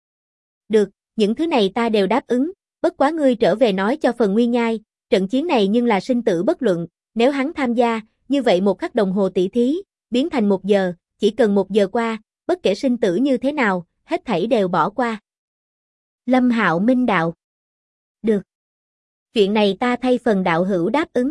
"Được, những thứ này ta đều đáp ứng, bất quá ngươi trở về nói cho phần Nguyên Nhai, trận chiến này nhưng là sinh tử bất luận, nếu hắn tham gia, như vậy một khắc đồng hồ tỷ thí, biến thành 1 giờ, chỉ cần 1 giờ qua, bất kể sinh tử như thế nào, hết thảy đều bỏ qua." Lâm Hạo Minh đạo. Chuyện này ta thay phần đạo hữu đáp ứng.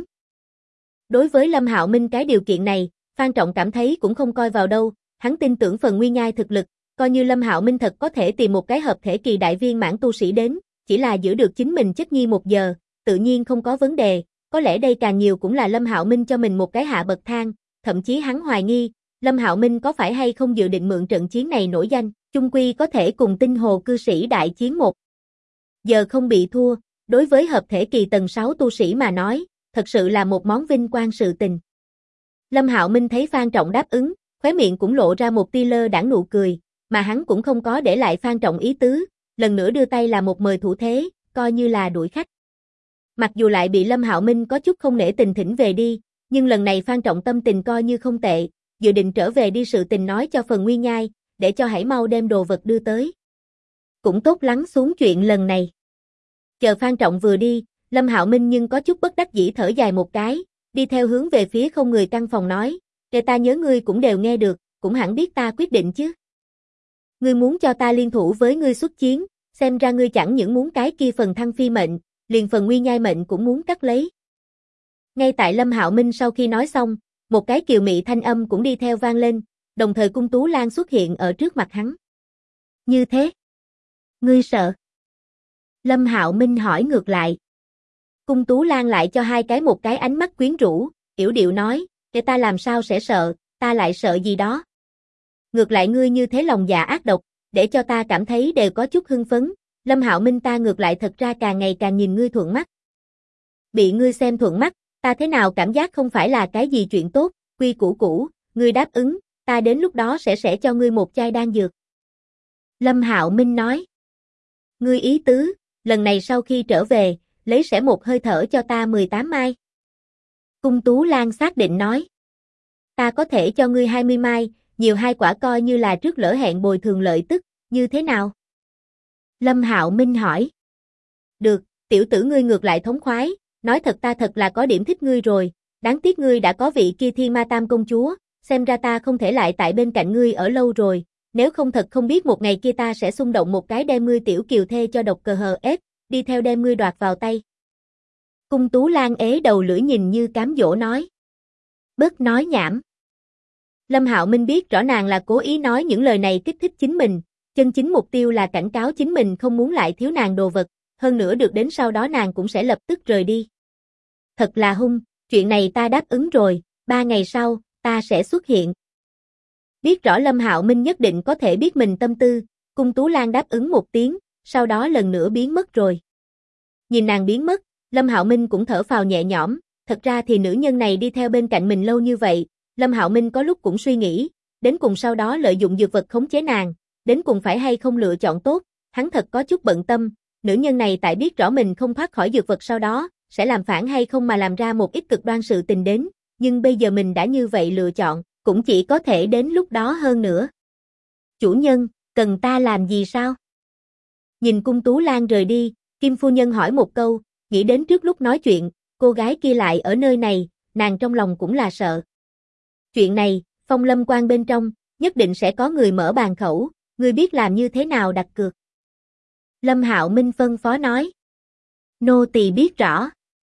Đối với Lâm Hạo Minh cái điều kiện này, Phan Trọng cảm thấy cũng không coi vào đâu, hắn tin tưởng phần Nguyên Nhai thực lực, coi như Lâm Hạo Minh thật có thể tìm một cái hợp thể kỳ đại viên mãn tu sĩ đến, chỉ là giữ được chính mình chất nhi 1 giờ, tự nhiên không có vấn đề, có lẽ đây càng nhiều cũng là Lâm Hạo Minh cho mình một cái hạ bậc thang, thậm chí hắn hoài nghi, Lâm Hạo Minh có phải hay không dự định mượn trận chiến này nổi danh, chung quy có thể cùng Tinh Hồ cư sĩ đại chiến 1 giờ không bị thua, đối với hợp thể kỳ tầng 6 tu sĩ mà nói, thật sự là một món vinh quang sự tình. Lâm Hạo Minh thấy Phan Trọng đáp ứng, khóe miệng cũng lộ ra một tia lơ đãng nụ cười, mà hắn cũng không có để lại Phan Trọng ý tứ, lần nữa đưa tay là một mời thủ thế, coi như là đuổi khách. Mặc dù lại bị Lâm Hạo Minh có chút không nể tình thỉnh về đi, nhưng lần này Phan Trọng tâm tình coi như không tệ, dự định trở về đi sự tình nói cho phần Nguyên Nhai, để cho hãy mau đem đồ vật đưa tới. Cũng tốt lắng xuống chuyện lần này. Chờ Phan Trọng vừa đi, Lâm Hạo Minh nhưng có chút bất đắc dĩ thở dài một cái, đi theo hướng về phía không người căn phòng nói, để ta nhớ ngươi cũng đều nghe được, cũng hẳn biết ta quyết định chứ. Ngươi muốn cho ta liên thủ với ngươi xuất chiến, xem ra ngươi chẳng những muốn cái kia phần thăng phi mệnh, liền phần Nguyên Nhai mệnh cũng muốn cắt lấy. Ngay tại Lâm Hạo Minh sau khi nói xong, một cái kiều mị thanh âm cũng đi theo vang lên, đồng thời Cung Tú Lan xuất hiện ở trước mặt hắn. Như thế, ngươi sợ? Lâm Hạo Minh hỏi ngược lại. Cung Tú Lan lại cho hai cái một cái ánh mắt quyến rũ, yểu điệu nói, để ta làm sao sẽ sợ, ta lại sợ gì đó. Ngược lại ngươi như thế lòng dạ ác độc, để cho ta cảm thấy đều có chút hưng phấn, Lâm Hạo Minh ta ngược lại thật ra càng ngày càng nhìn ngươi thuận mắt. Bị ngươi xem thuận mắt, ta thế nào cảm giác không phải là cái gì chuyện tốt, quy củ, ngươi đáp ứng, ta đến lúc đó sẽ cho ngươi một chai đan dược. Lâm Hạo Minh nói. Ngươi ý tứ, lần này sau khi trở về, lấy sẽ một hơi thở cho ta 18 mai. Cung Tú Lan xác định nói. Ta có thể cho ngươi 20 mai, nhiều 2 quả coi như là trước lỡ hẹn bồi thường lợi tức, như thế nào? Lâm Hạo Minh hỏi. Được, tiểu tử ngươi ngược lại thống khoái, nói thật ta thật là có điểm thích ngươi rồi, đáng tiếc ngươi đã có vị kia Thiên Ma Tam công chúa, xem ra ta không thể lại tại bên cạnh ngươi ở lâu rồi, nếu không thật không biết một ngày kia ta sẽ xung động một cái đem ngươi tiểu kiều thê cho độc cờ hờ ép, đi theo đem ngươi đoạt vào tay. Cung Tú Lan ế đầu lưỡi nhìn như cám dỗ nói. Bớt nói nhảm. Lâm Hạo Minh biết rõ nàng là cố ý nói những lời này kích thích chính mình, chân chính mục tiêu là cảnh cáo chính mình không muốn lại thiếu nàng đồ vật, hơn nữa được đến sau đó nàng cũng sẽ lập tức rời đi. Thật là hung, chuyện này ta đáp ứng rồi, 3 ngày sau, ta sẽ xuất hiện. Biết rõ Lâm Hạo Minh nhất định có thể biết mình tâm tư, Cung Tú Lan đáp ứng một tiếng, sau đó lần nữa biến mất rồi. Nhìn nàng biến mất, Lâm Hạo Minh cũng thở phào nhẹ nhõm, thật ra thì nữ nhân này đi theo bên cạnh mình lâu như vậy, Lâm Hạo Minh có lúc cũng suy nghĩ, đến cùng sau đó lợi dụng dược vật khống chế nàng, đến cùng phải hay không lựa chọn tốt, hắn thật có chút bận tâm, nữ nhân này tại biết rõ mình không thoát khỏi dược vật sau đó, sẽ làm phản hay không mà làm ra một ít cực đoan sự tình đến, nhưng bây giờ mình đã như vậy lựa chọn, cũng chỉ có thể đến lúc đó hơn nữa. Chủ nhân, cần ta làm gì sao? Nhìn Cung Tú Lan rời đi, Kim phu nhân hỏi một câu, nghĩ đến trước lúc nói chuyện, cô gái kia lại ở nơi này, nàng trong lòng cũng là sợ. Chuyện này, Phong Lâm Quan bên trong, nhất định sẽ có người mở bàn khẩu, ngươi biết làm như thế nào đặt cược. Lâm Hạo Minh phân phó nói. Nô tỳ biết rõ.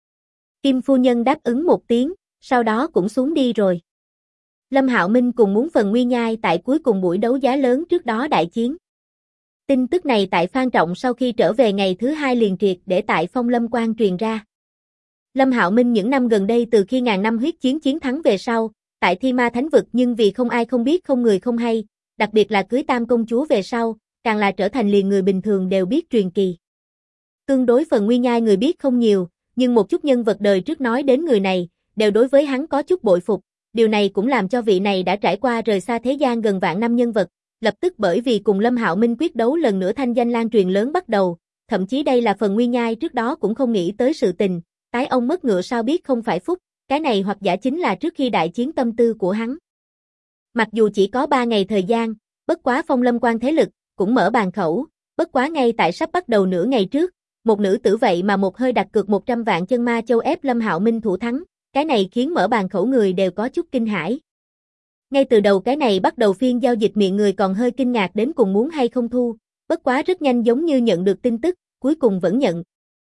Kim phu nhân đáp ứng một tiếng, sau đó cũng xuống đi rồi. Lâm Hạo Minh cùng muốn phần Nguyên Nhai tại cuối cùng buổi đấu giá lớn trước đó đại chiến. Tin tức này tại Phan Trọng sau khi trở về ngày thứ 2 liền triệt để tại Phong Lâm Quan truyền ra. Lâm Hạo Minh những năm gần đây từ khi ngàn năm huyết chiến chiến thắng về sau, tại Thi Ma Thánh Vực nhưng vì không ai không biết không người không hay, đặc biệt là cưới Tam công chúa về sau, càng là trở thành liền người bình thường đều biết truyền kỳ. Tương đối phần Nguyên Nhai người biết không nhiều, nhưng một chút nhân vật đời trước nói đến người này, đều đối với hắn có chút bội phục, điều này cũng làm cho vị này đã trải qua rời xa thế gian gần vạn năm nhân vật, lập tức bởi vì cùng Lâm Hạo Minh quyết đấu lần nữa thanh danh lan truyền lớn bắt đầu, thậm chí đây là phần Nguyên Nhai trước đó cũng không nghĩ tới sự tình, tái ông mất ngựa sao biết không phải phúc, cái này hoặc giả chính là trước khi đại chiến tâm tư của hắn. Mặc dù chỉ có 3 ngày thời gian, bất quá Phong Lâm Quan thế lực, cũng mở bàn khẩu, bất quá ngay tại sắp bắt đầu nửa ngày trước, một nữ tử vậy mà một hơi đặt cược 100 vạn chân ma châu ép Lâm Hạo Minh thủ thắng, cái này khiến mở bàn khẩu người đều có chút kinh hãi. Ngay từ đầu cái này bắt đầu phiên giao dịch miệng người còn hơi kinh ngạc đến cùng muốn hay không thu, bất quá rất nhanh giống như nhận được tin tức, cuối cùng vẫn nhận.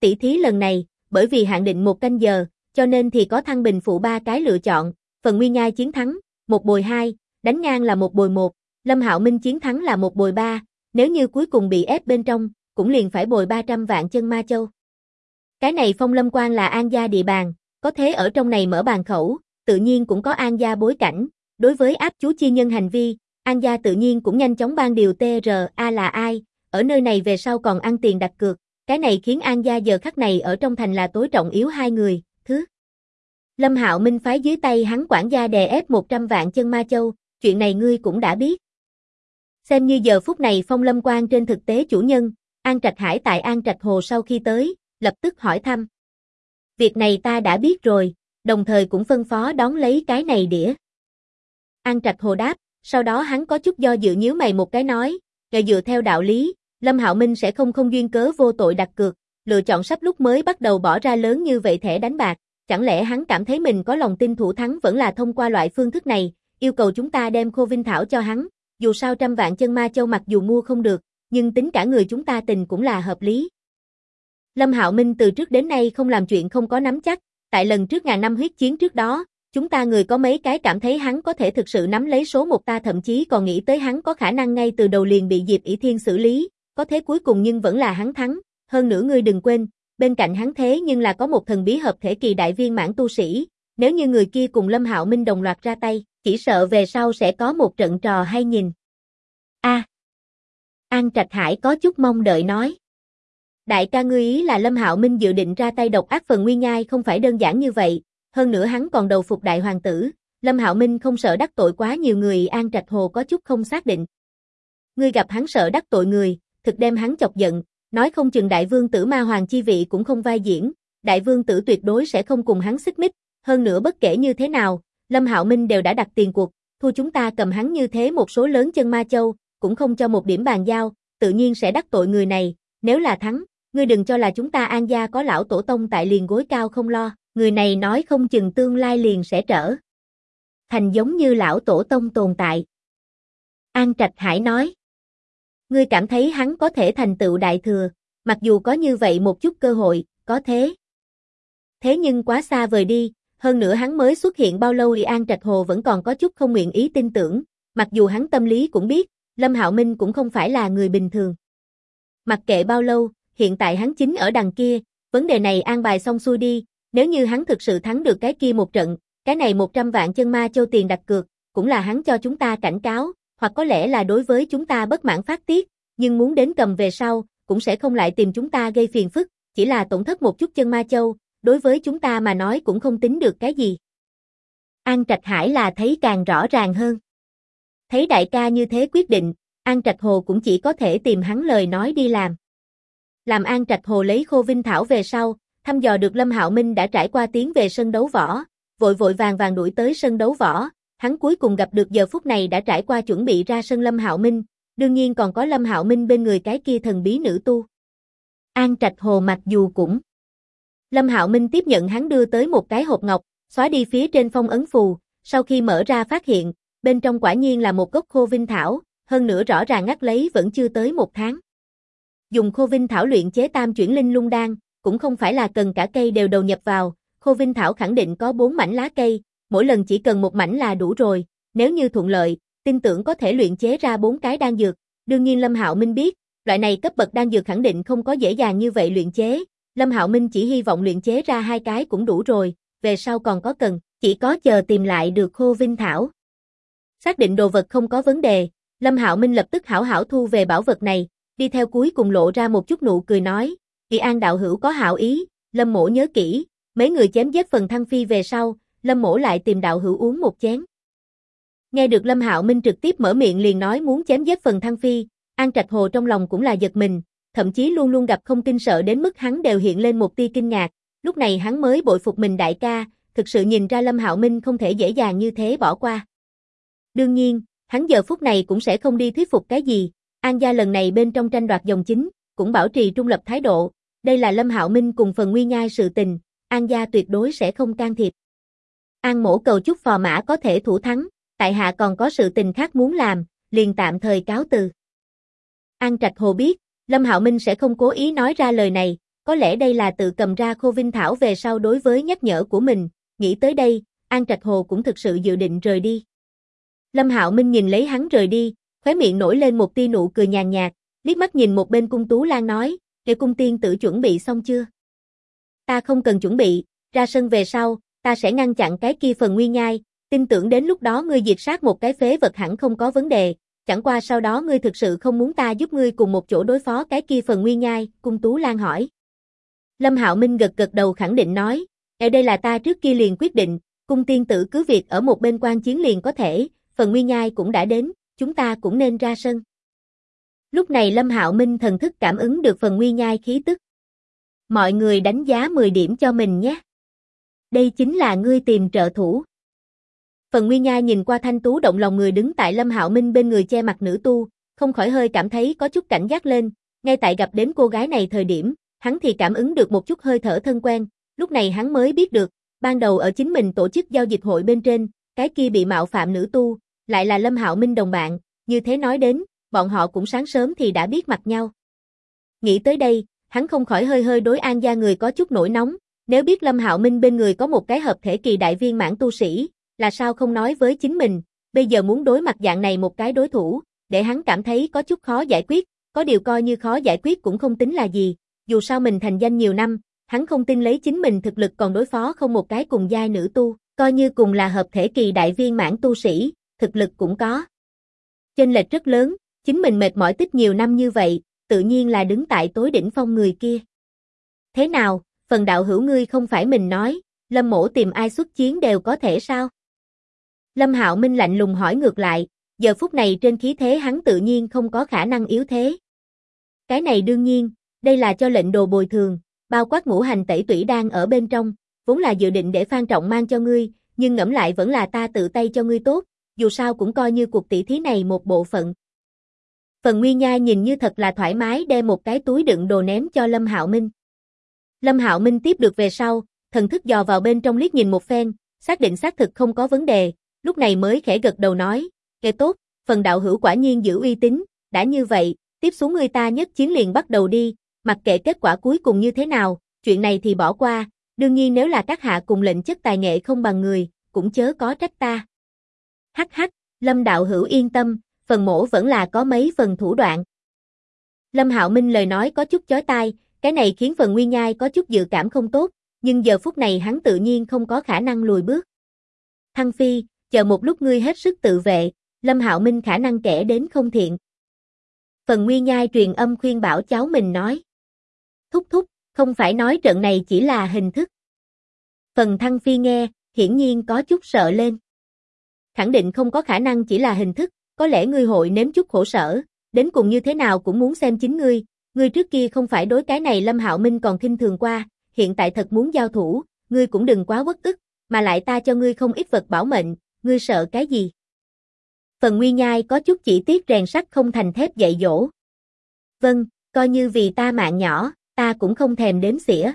Tỷ thí lần này, bởi vì hạn định 1 canh giờ, cho nên thì có thăng bình phụ 3 cái lựa chọn, Phần Nguyên Nhai chiến thắng, 1 bồi 2, đánh ngang là 1 bồi 1, Lâm Hạo Minh chiến thắng là 1 bồi 3, nếu như cuối cùng bị ép bên trong, cũng liền phải bồi 300 vạn chân ma châu. Cái này Phong Lâm Quan là An gia địa bàn, có thế ở trong này mở bàn khẩu, tự nhiên cũng có An gia bối cảnh, đối với áp chú chi nhân hành vi, An gia tự nhiên cũng nhanh chóng ban điều TRA là ai, ở nơi này về sau còn ăn tiền đặt cược, cái này khiến An gia giờ khắc này ở trong thành là tối trọng yếu hai người, thứ. Lâm Hạo Minh phái dưới tay hắn quản gia đè ép 100 vạn chân ma châu, chuyện này ngươi cũng đã biết. Xem như giờ phút này Phong Lâm Quan trên thực tế chủ nhân, An Trạch Hải tại An Trạch Hồ sau khi tới, lập tức hỏi thăm. Việc này ta đã biết rồi, đồng thời cũng phân phó đón lấy cái này đĩa. An Trạch Hồ đáp, sau đó hắn có chút do dự nhíu mày một cái nói, dựa theo đạo lý, Lâm Hạo Minh sẽ không duyên cớ vô tội đặt cược, lựa chọn sắp lúc mới bắt đầu bỏ ra lớn như vậy thẻ đánh bạc, chẳng lẽ hắn cảm thấy mình có lòng tin thủ thắng vẫn là thông qua loại phương thức này, yêu cầu chúng ta đem Khô Vinh Thảo cho hắn, dù sao 100 vạn chân ma châu mặc dù mua không được, nhưng tính cả người chúng ta tình cũng là hợp lý. Lâm Hạo Minh từ trước đến nay không làm chuyện không có nắm chắc, tại lần trước ngàn năm huyết chiến trước đó, chúng ta người có mấy cái cảm thấy hắn có thể thực sự nắm lấy số 1, ta thậm chí còn nghĩ tới hắn có khả năng ngay từ đầu liền bị Diệp ỷ Thiên xử lý, có thế cuối cùng nhưng vẫn là hắn thắng, hơn nữa ngươi đừng quên, bên cạnh hắn thế nhưng là có một thần bí hợp thể kỳ đại viên mãn tu sĩ, nếu như người kia cùng Lâm Hạo Minh đồng loạt ra tay, chỉ sợ về sau sẽ có một trận trò hay nhìn. An Trạch Hải có chút mong đợi nói. Đại ca ngươi ý là Lâm Hạo Minh dự định ra tay độc ác Phần Nguyên Nhai không phải đơn giản như vậy, hơn nữa hắn còn đầu phục đại hoàng tử, Lâm Hạo Minh không sợ đắc tội quá nhiều người. An Trạch Hồ có chút không xác định. Ngươi gặp hắn sợ đắc tội người, thực đem hắn chọc giận, nói không chừng đại vương tử ma hoàng chi vị cũng không vai diễn, đại vương tử tuyệt đối sẽ không cùng hắn xích mích, hơn nữa bất kể như thế nào, Lâm Hạo Minh đều đã đặt tiền cuộc, thua chúng ta cầm hắn như thế một số lớn chân ma châu, cũng không cho một điểm bàn giao, tự nhiên sẽ đắc tội người này, nếu là thắng, ngươi đừng cho là chúng ta An gia có lão tổ tông tại liền gối cao không lo, người này nói không chừng tương lai liền sẽ trở thành giống như lão tổ tông tồn tại. An Trạch Hải nói, ngươi cảm thấy hắn có thể thành tựu đại thừa, mặc dù có như vậy một chút cơ hội, có thế. Thế nhưng quá xa vời đi, hơn nữa hắn mới xuất hiện bao lâu An Trạch Hồ vẫn còn có chút không nguyện ý tin tưởng, mặc dù hắn tâm lý cũng biết, Lâm Hạo Minh cũng không phải là người bình thường. Mặc kệ bao lâu, hiện tại hắn chính ở đằng kia, vấn đề này an bài xong xuôi đi, nếu như hắn thực sự thắng được cái kia một trận, cái này 100 vạn chân ma châu tiền đặt cược, cũng là hắn cho chúng ta cảnh cáo, hoặc có lẽ là đối với chúng ta bất mãn phát tiết, nhưng muốn đến cầm về sau, cũng sẽ không lại tìm chúng ta gây phiền phức, chỉ là tổn thất một chút chân ma châu, đối với chúng ta mà nói cũng không tính được cái gì. An Trạch Hải là thấy càng rõ ràng hơn. Thấy đại ca như thế quyết định, An Trạch Hồ cũng chỉ có thể tìm hắn lời nói đi làm. Làm An Trạch Hồ lấy Khô Vinh Thảo về sau, thăm dò được Lâm Hạo Minh đã trải qua tiến về sân đấu võ, vội vội vàng đuổi tới sân đấu võ, hắn cuối cùng gặp được giờ phút này đã trải qua chuẩn bị ra sân Lâm Hạo Minh, đương nhiên còn có Lâm Hạo Minh bên người cái kia thần bí nữ tu. An Trạch Hồ mặc dù cũng Lâm Hạo Minh tiếp nhận hắn đưa tới một cái hộp ngọc, xóa đi phía trên phong ấn phù, sau khi mở ra phát hiện, bên trong quả nhiên là một gốc Khô Vinh Thảo, hơn nữa rõ ràng ngắt lấy vẫn chưa tới 1 tháng. Dùng Khô Vinh Thảo luyện chế tam chuyển linh lung đan, cũng không phải là cần cả cây đều đầu nhập vào, Khô Vinh Thảo khẳng định có 4 mảnh lá cây, mỗi lần chỉ cần 1 mảnh là đủ rồi, nếu như thuận lợi, tin tưởng có thể luyện chế ra 4 cái đan dược. Đương nhiên Lâm Hạo Minh biết, loại này cấp bậc đan dược khẳng định không có dễ dàng như vậy luyện chế, Lâm Hạo Minh chỉ hy vọng luyện chế ra 2 cái cũng đủ rồi, về sau còn có cần, chỉ có chờ tìm lại được Khô Vinh Thảo. Xác định đồ vật không có vấn đề, Lâm Hạo Minh lập tức hảo hảo thu về bảo vật này, đi theo cuối cùng lộ ra một chút nụ cười nói, Kỳ An đạo hữu có hảo ý, Lâm mỗ nhớ kỹ, mấy người chém giết Phần Thăng Phi về sau, Lâm mỗ lại tìm đạo hữu uống một chén. Nghe được Lâm Hạo Minh trực tiếp mở miệng liền nói muốn chém giết Phần Thăng Phi, An Trạch Hồ trong lòng cũng là giật mình, thậm chí luôn luôn gặp không kinh sợ đến mức hắn đều hiện lên một tia kinh ngạc, lúc này hắn mới bội phục mình đại ca, thực sự nhìn ra Lâm Hạo Minh không thể dễ dàng như thế bỏ qua. Đương nhiên, hắn giờ phút này cũng sẽ không đi thuyết phục cái gì, An gia lần này bên trong tranh đoạt dòng chính, cũng bảo trì trung lập thái độ, đây là Lâm Hạo Minh cùng Phần Nguyên Nhai sự tình, An gia tuyệt đối sẽ không can thiệp. An mỗ cầu chúc phò mã có thể thủ thắng, tại hạ còn có sự tình khác muốn làm, liền tạm thời cáo từ. An Trạch Hồ biết, Lâm Hạo Minh sẽ không cố ý nói ra lời này, có lẽ đây là tự cầm ra Khô Vinh Thảo về sau đối với nhắc nhở của mình, nghĩ tới đây, An Trạch Hồ cũng thực sự dự định rời đi. Lâm Hạo Minh nhìn lấy hắn rời đi, khóe miệng nổi lên một tia nụ cười nhàn nhạt, liếc mắt nhìn một bên Cung Tú Lan nói, "Để Cung tiên tử chuẩn bị xong chưa?" "Ta không cần chuẩn bị, ra sân về sau, ta sẽ ngăn chặn cái kia phần nguy nhai, tin tưởng đến lúc đó ngươi diệt sát một cái phế vật hẳn không có vấn đề, chẳng qua sau đó ngươi thực sự không muốn ta giúp ngươi cùng một chỗ đối phó cái kia phần nguy nhai?" Cung Tú Lan hỏi. Lâm Hạo Minh gật gật đầu khẳng định nói, "Ở đây là ta trước kia liền quyết định, Cung tiên tử cứ việc ở một bên quan chiến liền có thể, phần nguy nhai cũng đã đến, chúng ta cũng nên ra sân." Lúc này Lâm Hạo Minh thần thức cảm ứng được phần nguy nhai khí tức. "Mọi người đánh giá 10 điểm cho mình nhé. Đây chính là ngươi tìm trợ thủ." Phần nguy nhai nhìn qua thanh tú động lòng người đứng tại Lâm Hạo Minh bên người che mặt nữ tu, không khỏi hơi cảm thấy có chút cảnh giác lên, ngay tại gặp đến cô gái này thời điểm, hắn thì cảm ứng được một chút hơi thở thân quen, lúc này hắn mới biết được, ban đầu ở chính mình tổ chức giao dịch hội bên trên, cái kia bị mạo phạm nữ tu, lại là Lâm Hạo Minh đồng bạn, như thế nói đến, bọn họ cũng sáng sớm thì đã biết mặt nhau. Nghĩ tới đây, hắn không khỏi hơi hơi đối An gia người có chút nổi nóng, nếu biết Lâm Hạo Minh bên người có một cái hợp thể kỳ đại viên mãn tu sĩ, là sao không nói với chính mình, bây giờ muốn đối mặt dạng này một cái đối thủ, để hắn cảm thấy có chút khó giải quyết, có điều coi như khó giải quyết cũng không tính là gì, dù sao mình thành danh nhiều năm, hắn không tin lấy chính mình thực lực còn đối phó không một cái cùng giai nữ tu, coi như cùng là hợp thể kỳ đại viên mãn tu sĩ, thực lực cũng có chênh lệch rất lớn, chính mình mệt mỏi tích nhiều năm như vậy, tự nhiên là đứng tại tối đỉnh phong người kia. "Thế nào, phần đạo hữu ngươi không phải mình nói, Lâm mỗ tìm ai xuất chiến đều có thể sao?" Lâm Hạo Minh lạnh lùng hỏi ngược lại, giờ phút này trên khí thế hắn tự nhiên không có khả năng yếu thế. "Cái này đương nhiên, đây là cho lệnh đồ bồi thường, bao quát ngũ hành tẩy tủy đang ở bên trong, vốn là dự định để Phan Trọng mang cho ngươi, nhưng ngẫm lại vẫn là ta tự tay cho ngươi tốt, dù sao cũng coi như cuộc tỷ thí này một bộ phận." Phần Nguy Nhai nhìn như thật là thoải mái đem một cái túi đựng đồ ném cho Lâm Hạo Minh. Lâm Hạo Minh tiếp được về sau, thần thức dò vào bên trong liếc nhìn một phen, xác định xác thực không có vấn đề, lúc này mới khẽ gật đầu nói, "Kệ tốt, phần đạo hữu quả nhiên giữ uy tín, đã như vậy, tiếp xuống người ta nhất chiến liền bắt đầu đi, mặc kệ kết quả cuối cùng như thế nào, chuyện này thì bỏ qua, đương nhiên nếu là các hạ cùng lệnh chất tài nghệ không bằng người, cũng chớ có trách ta." Hắc hắc, Lâm đạo hữu yên tâm, phần mổ vẫn là có mấy phần thủ đoạn. Lâm Hạo Minh lời nói có chút chói tai, cái này khiến phần Nguy Nhai có chút dự cảm không tốt, nhưng giờ phút này hắn tự nhiên không có khả năng lùi bước. "Thăng Phi, chờ một lúc ngươi hết sức tự vệ, Lâm Hạo Minh khả năng kẻ đến không thiện." Phần Nguy Nhai truyền âm khuyên bảo cháu mình nói. "Thúc thúc, không phải nói trận này chỉ là hình thức." Phần Thăng Phi nghe, hiển nhiên có chút sợ lên. "Khẳng định không có khả năng chỉ là hình thức, có lẽ ngươi hội nếm chút khổ sở, đến cùng như thế nào cũng muốn xem chính ngươi trước kia không phải đối cái này Lâm Hạo Minh còn khinh thường qua, hiện tại thật muốn giao thủ, ngươi cũng đừng quá uất ức, mà lại ta cho ngươi không ít vật bảo mệnh, ngươi sợ cái gì?" Phần Nguy Nhai có chút chỉ tiếc rèn sắt không thành thép dạy dỗ. "Vâng, coi như vì ta mạng nhỏ, ta cũng không thèm đếm xỉa."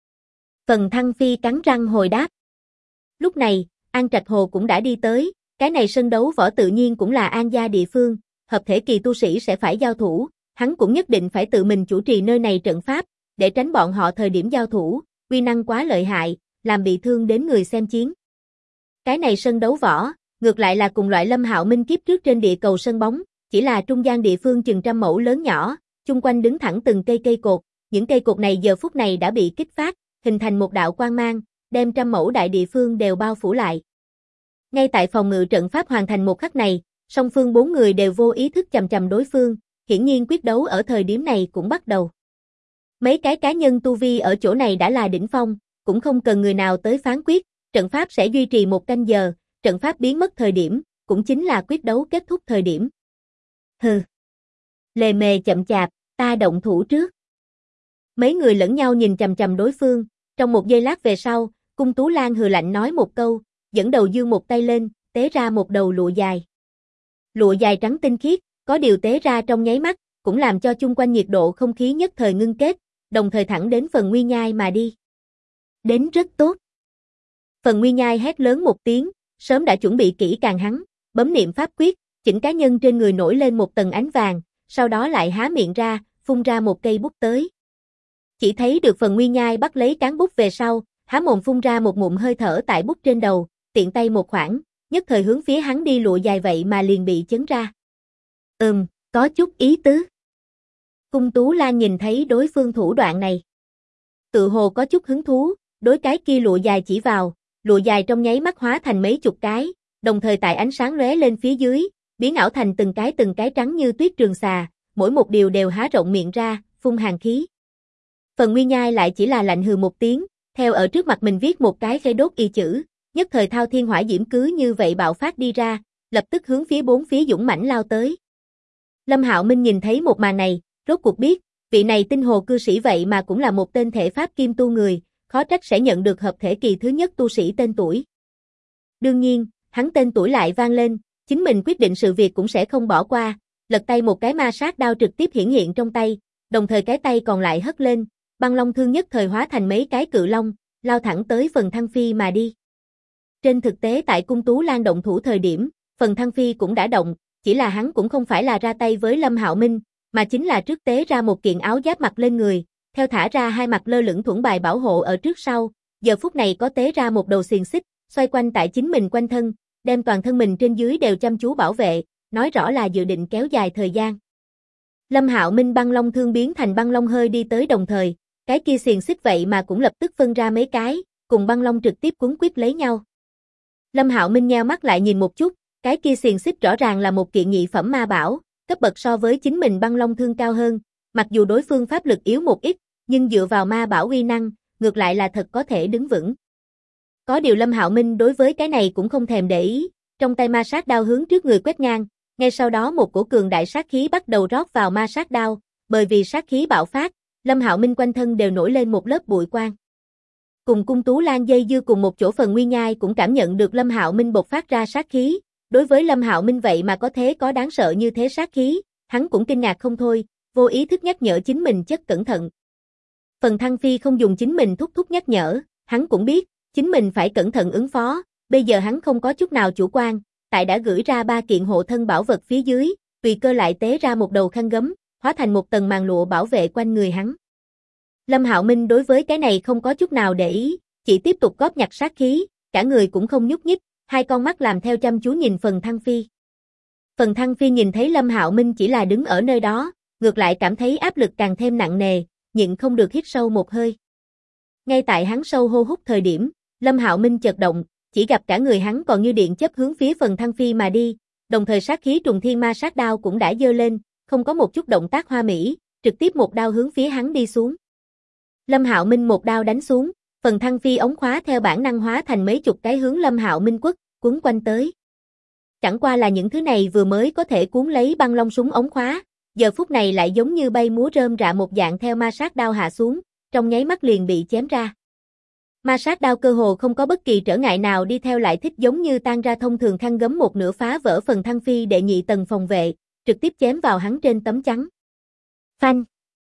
Phần Thăng Phi cắn răng hồi đáp. Lúc này, An Trạch Hồ cũng đã đi tới, cái này sân đấu võ tự nhiên cũng là An gia địa phương, hợp thể kỳ tu sĩ sẽ phải giao thủ, hắn cũng nhất định phải tự mình chủ trì nơi này trận pháp, để tránh bọn họ thời điểm giao thủ, uy năng quá lợi hại, làm bị thương đến người xem chiến. Cái này sân đấu võ, ngược lại là cùng loại Lâm Hạo Minh kiếp trước trên địa cầu sân bóng, chỉ là trung gian địa phương chừng trăm mẫu lớn nhỏ, chung quanh đứng thẳng từng cây cột, những cây cột này giờ phút này đã bị kích phát, hình thành một đạo quang mang, đem trăm mẫu đại địa phương đều bao phủ lại. Ngay tại phòng ngự trận pháp hoàn thành một khắc này, song phương 4 người đều vô ý thức chầm chầm đối phương, hiển nhiên quyết đấu ở thời điểm này cũng bắt đầu. Mấy cái cá nhân tu vi ở chỗ này đã là đỉnh phong, cũng không cần người nào tới phán quyết, trận pháp sẽ duy trì 1 canh giờ, trận pháp biến mất thời điểm, cũng chính là quyết đấu kết thúc thời điểm. "Hừ, lề mề chậm chạp, ta động thủ trước." Mấy người lẫn nhau nhìn chằm chằm đối phương, trong một giây lát về sau, Cung Tú Lan hừ lạnh nói một câu, dẫn đầu giương một tay lên, tế ra một đầu lụa dài. Lụa dài trắng tinh khiết, có điều tế ra trong nháy mắt, cũng làm cho chung quanh nhiệt độ không khí nhất thời ngưng kết, đồng thời thẳng đến phần Nguy Nhai mà đi. "Đến rất tốt." Phần Nguy Nhai hét lớn một tiếng, sớm đã chuẩn bị kỹ càng hắn, bấm niệm pháp quyết, chỉnh cá nhân trên người nổi lên một tầng ánh vàng, sau đó lại há miệng ra, phun ra một cây bút tới. Chỉ thấy được Phần Nguyên Nhai bắt lấy cán bút về sau, há mồm phun ra một ngụm hơi thở tại bút trên đầu, tiện tay một khoảng, nhất thời hướng phía hắn đi lụa dài vậy mà liền bị chấn ra. Có chút ý tứ. Cung Tú Lan nhìn thấy đối phương thủ đoạn này. Tự hồ có chút hứng thú, đối cái kia lụa dài chỉ vào, lụa dài trong nháy mắt hóa thành mấy chục cái, đồng thời tại ánh sáng lóe lên phía dưới, biến ảo thành từng cái trắng như tuyết trường xà, mỗi một điều đều há rộng miệng ra, phun hàn khí. Phần Nguyên Nhai lại chỉ là lạnh hừ một tiếng, theo ở trước mặt mình viết một cái khê đốt y chữ, nhất thời thao thiên hỏa diễm cứ như vậy bạo phát đi ra, lập tức hướng phía bốn phía dũng mãnh lao tới. Lâm Hạo Minh nhìn thấy một màn này, rốt cuộc biết, vị này tinh hồ cư sĩ vậy mà cũng là một tên thể pháp kim tu người, khó trách sẽ nhận được hợp thể kỳ thứ nhất tu sĩ tên tuổi. Đương nhiên, hắn tên tuổi lại vang lên, chính mình quyết định sự việc cũng sẽ không bỏ qua, lật tay một cái ma sát đao trực tiếp hiển hiện trong tay, đồng thời cái tay còn lại hất lên, băng long thương nhất thời hóa thành mấy cái cự long, lao thẳng tới Phần Thăng Phi mà đi. Trên thực tế tại Cung Tú Lan động thủ thời điểm, Phần Thăng Phi cũng đã động, chỉ là hắn cũng không phải là ra tay với Lâm Hạo Minh, mà chính là trước tế ra một kiện áo giáp mặc lên người, theo thả ra hai mặt lơ lửng thuẫn bài bảo hộ ở trước sau, giờ phút này có tế ra một đầu xiềng xích, xoay quanh tại chính mình quanh thân, đem toàn thân mình trên dưới đều chăm chú bảo vệ, nói rõ là dự định kéo dài thời gian. Lâm Hạo Minh băng long thương biến thành băng long hơi đi tới đồng thời, cái kia xiềng xích vậy mà cũng lập tức phân ra mấy cái, cùng băng long trực tiếp quấn quýt lấy nhau. Lâm Hạo Minh nheo mắt lại nhìn một chút, cái kia xiềng xích rõ ràng là một kiện nhị phẩm ma bảo, cấp bậc so với chính mình băng long thương cao hơn, mặc dù đối phương pháp lực yếu một ít, nhưng dựa vào ma bảo uy năng, ngược lại là thật có thể đứng vững. Có điều Lâm Hạo Minh đối với cái này cũng không thèm để ý, trong tay ma sát đao hướng trước người quét ngang, ngay sau đó một cổ cường đại sát khí bắt đầu rót vào ma sát đao, bởi vì sát khí bạo phát, Lâm Hạo Minh quanh thân đều nổi lên một lớp bụi quang. Cùng Cung Tú Lan dây dưa cùng một chỗ Phần Nguyên Nhai cũng cảm nhận được Lâm Hạo Minh bộc phát ra sát khí, đối với Lâm Hạo Minh vậy mà có thế có đáng sợ như thế sát khí, hắn cũng kinh ngạc không thôi, vô ý thức nhắc nhở chính mình chất cẩn thận. Phần Thăng Phi không dùng chính mình thúc nhắc nhở, hắn cũng biết, chính mình phải cẩn thận ứng phó, bây giờ hắn không có chút nào chủ quan, tại đã gửi ra 3 kiện hộ thân bảo vật phía dưới, tùy cơ lại tế ra một đầu khăn gấm, hóa thành một tầng màn lụa bảo vệ quanh người hắn. Lâm Hạo Minh đối với cái này không có chút nào để ý, chỉ tiếp tục góp nhặt sát khí, cả người cũng không nhúc nhích, hai con mắt làm theo chăm chú nhìn Phần Thăng Phi. Phần Thăng Phi nhìn thấy Lâm Hạo Minh chỉ là đứng ở nơi đó, ngược lại cảm thấy áp lực càng thêm nặng nề, nhịn không được hít sâu một hơi. Ngay tại hắn sâu hô hút thời điểm, Lâm Hạo Minh chợt động, chỉ gặp cả người hắn còn như điện chớp hướng phía Phần Thăng Phi mà đi, đồng thời sát khí trùng thiên ma sát đao cũng đã giơ lên, không có một chút động tác hoa mỹ, trực tiếp một đao hướng phía hắn đi xuống. Lâm Hạo Minh một đao đánh xuống, Phần Thăng Phi ống khóa theo bản năng hóa thành mấy chục cái hướng Lâm Hạo Minh quất, cuốn quanh tới. Chẳng qua là những thứ này vừa mới có thể cuốn lấy băng long súng ống khóa, giờ phút này lại giống như bay múa rơm rạ một dạng theo ma sát đao hạ xuống, trong nháy mắt liền bị chém ra. Ma sát đao cơ hồ không có bất kỳ trở ngại nào đi theo lại thích giống như tan ra thông thường khăn gấm một nửa phá vỡ Phần Thăng Phi đệ nhị tầng phòng vệ, trực tiếp chém vào hắn trên tấm chắn. Phanh!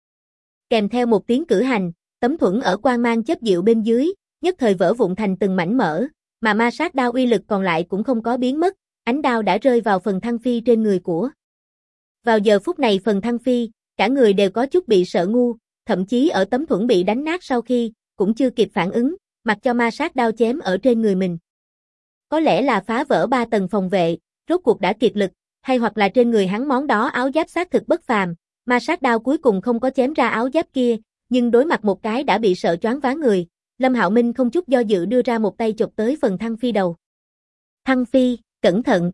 Kèm theo một tiếng cử hành, tấm thuẫn ở quang mang chớp dịu bên dưới, nhất thời vỡ vụn thành từng mảnh mỡ, mà ma sát đao uy lực còn lại cũng không có biến mất, ánh đao đã rơi vào Phần Thăng Phi trên người của. Vào giờ phút này Phần Thăng Phi, cả người đều có chút bị sợ ngu, thậm chí ở tấm thuẫn bị đánh nát sau khi, cũng chưa kịp phản ứng, mặc cho ma sát đao chém ở trên người mình. Có lẽ là phá vỡ 3 tầng phòng vệ, rốt cuộc đã kiệt lực, hay hoặc là trên người hắn món đó áo giáp xác thực bất phàm, ma sát đao cuối cùng không có chém ra áo giáp kia, nhưng đối mặt một cái đã bị sợ choáng váng người, Lâm Hạo Minh không chút do dự đưa ra một tay chụp tới Phần Thăng Phi đầu. Thăng Phi, cẩn thận!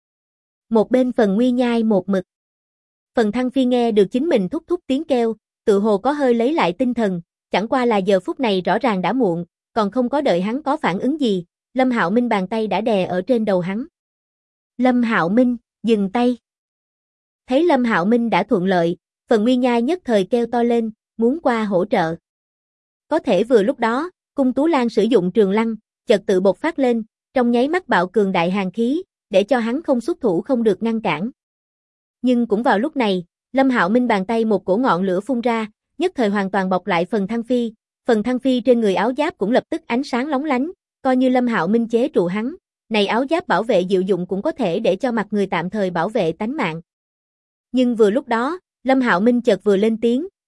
Một bên Phần Nguyên Nhai một mực. Phần Thăng Phi nghe được chính mình thúc tiếng kêu, tự hồ có hơi lấy lại tinh thần, chẳng qua là giờ phút này rõ ràng đã muộn, còn không có đợi hắn có phản ứng gì, Lâm Hạo Minh bàn tay đã đè ở trên đầu hắn. Lâm Hạo Minh, dừng tay! Thấy Lâm Hạo Minh đã thuận lợi, Phần Nguyên Nhai nhất thời kêu to lên, muốn qua hỗ trợ. Có thể vừa lúc đó, Cung Tú Lan sử dụng trường lăng, chợt tự bộc phát lên, trong nháy mắt bạo cường đại hàn khí, để cho hắn không xuất thủ không được ngăn cản. Nhưng cũng vào lúc này, Lâm Hạo Minh bàn tay một cổ ngọn lửa phun ra, nhất thời hoàn toàn bọc lại Phần Thăng Phi trên người áo giáp cũng lập tức ánh sáng lóng lánh, coi như Lâm Hạo Minh chế trụ hắn, này áo giáp bảo vệ diệu dụng cũng có thể để cho mặt người tạm thời bảo vệ tánh mạng. Nhưng vừa lúc đó, Lâm Hạo Minh chợt vừa lên tiếng,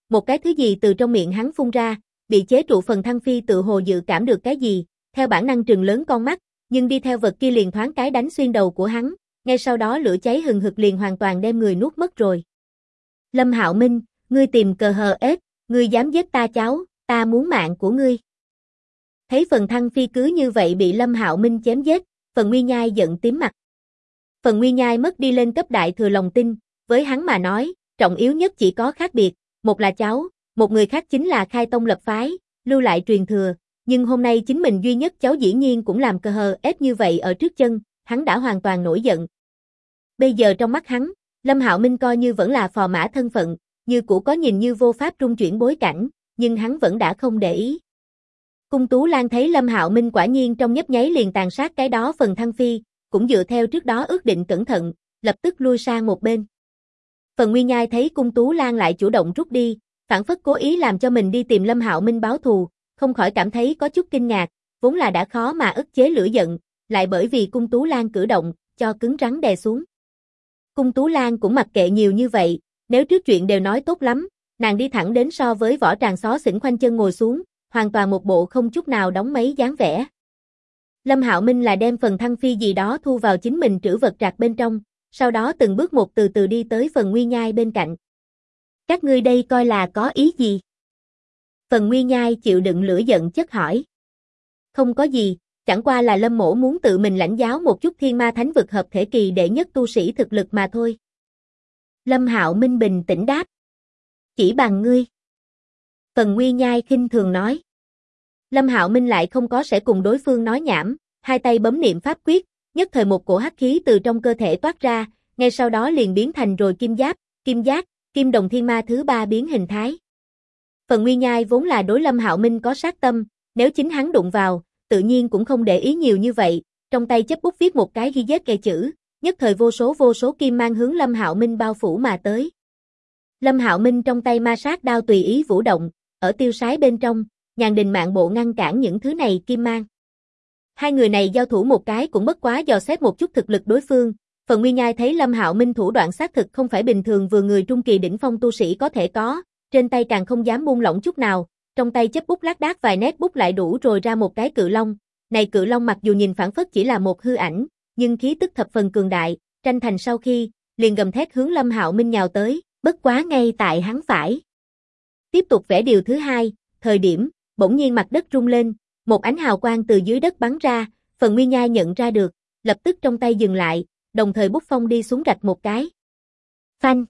một cái thứ gì từ trong miệng hắn phun ra, bị chế trụ phần Thăng Phi tự hồ dự cảm được cái gì, theo bản năng trừng lớn con mắt, nhưng đi theo vật kia liền thoáng cái đánh xuyên đầu của hắn, ngay sau đó lửa cháy hừng hực liền hoàn toàn đem người nuốt mất rồi. Lâm Hạo Minh, ngươi tìm cờ hờ ết, ngươi dám giết ta cháu, ta muốn mạng của ngươi. Thấy phần Thăng Phi cứ như vậy bị Lâm Hạo Minh chém giết, phần Nguy Nhai giận tím mặt. Phần Nguy Nhai mất đi lên cấp đại thừa lòng tin, với hắn mà nói, trọng yếu nhất chỉ có khác biệt, một là cháu, một người khác chính là khai tông lập phái, lưu lại truyền thừa, nhưng hôm nay chính mình duy nhất cháu dĩ nhiên cũng làm cờ hờ ết như vậy ở trước chân, hắn đã hoàn toàn nổi giận. Bây giờ trong mắt hắn, Lâm Hạo Minh coi như vẫn là phò mã thân phận, như cũ có nhìn như vô pháp trung chuyển bối cảnh, nhưng hắn vẫn đã không để ý. Cung Tú Lan thấy Lâm Hạo Minh quả nhiên trong nhấp nháy liền tàn sát cái đó phần Thăng Phi, cũng dựa theo trước đó ước định cẩn thận, lập tức lui sang một bên. Phần Nguy Nhai thấy Cung Tú Lan lại chủ động rút đi, phản phất cố ý làm cho mình đi tìm Lâm Hạo Minh báo thù, không khỏi cảm thấy có chút kinh ngạc, vốn là đã khó mà ức chế lửa giận, lại bởi vì Cung Tú Lan cử động, cho cứng rắn đè xuống. Cung Tú Lan cũng mặc kệ nhiều như vậy, nếu trước chuyện đều nói tốt lắm, nàng đi thẳng đến so với Võ Tràng xó xỉnh khoanh chân ngồi xuống, hoàn toàn một bộ không chút nào đóng mấy dáng vẻ. Lâm Hạo Minh là đem phần Thăng Phi gì đó thu vào chính mình trữ vật trạc bên trong, sau đó từng bước một từ từ đi tới phần Nguy Nhai bên cạnh. Các ngươi đây coi là có ý gì? Phần Nguy Nhai chịu đựng lửa giận chất hỏi. Không có gì, chẳng qua là Lâm mỗ muốn tự mình lãnh giáo một chút thiên ma thánh vực hợp thể kỳ đệ nhất tu sĩ thực lực mà thôi. Lâm Hạo Minh bình tĩnh đáp. Chỉ bằng ngươi. Phần Nguy Nhai khinh thường nói. Lâm Hạo Minh lại không có sẽ cùng đối phương nói nhảm, hai tay bấm niệm pháp quyết, nhất thời một cổ hắc khí từ trong cơ thể toát ra, ngay sau đó liền biến thành rồi kim giáp, kim giác, kim đồng thiên ma thứ ba biến hình thái. Phần Nguy Nhai vốn là đối Lâm Hạo Minh có sát tâm, nếu chính hắn đụng vào, tự nhiên cũng không để ý nhiều như vậy, trong tay chấp bút viết một cái ghi vết kề chữ, nhất thời vô số kim mang hướng Lâm Hạo Minh bao phủ mà tới. Lâm Hạo Minh trong tay ma sát đao tùy ý vũ động, ở tiêu sái bên trong, Nhàn Đình Mạng Bộ ngăn cản những thứ này kim mang. Hai người này giao thủ một cái cũng bất quá dò xét một chút thực lực đối phương, Phần Nguy Nhai thấy Lâm Hạo Minh thủ đoạn xác thực không phải bình thường vừa người trung kỳ đỉnh phong tu sĩ có thể có, trên tay càng không dám buông lỏng chút nào, trong tay chấp bút lác đác vài nét bút lại đủ rồi ra một cái cự long. Này cự long mặc dù nhìn phản phất chỉ là một hư ảnh, nhưng khí tức thập phần cường đại, tranh thành sau khi, liền gầm thét hướng Lâm Hạo Minh nhào tới, bất quá ngay tại hắn phải. Tiếp tục vẽ điều thứ hai, thời điểm, bỗng nhiên mặt đất rung lên, một ánh hào quang từ dưới đất bắn ra, Phần Nguy Nhai nhận ra được, lập tức trong tay dừng lại, đồng thời bút phong đi xuống rạch một cái. Phanh.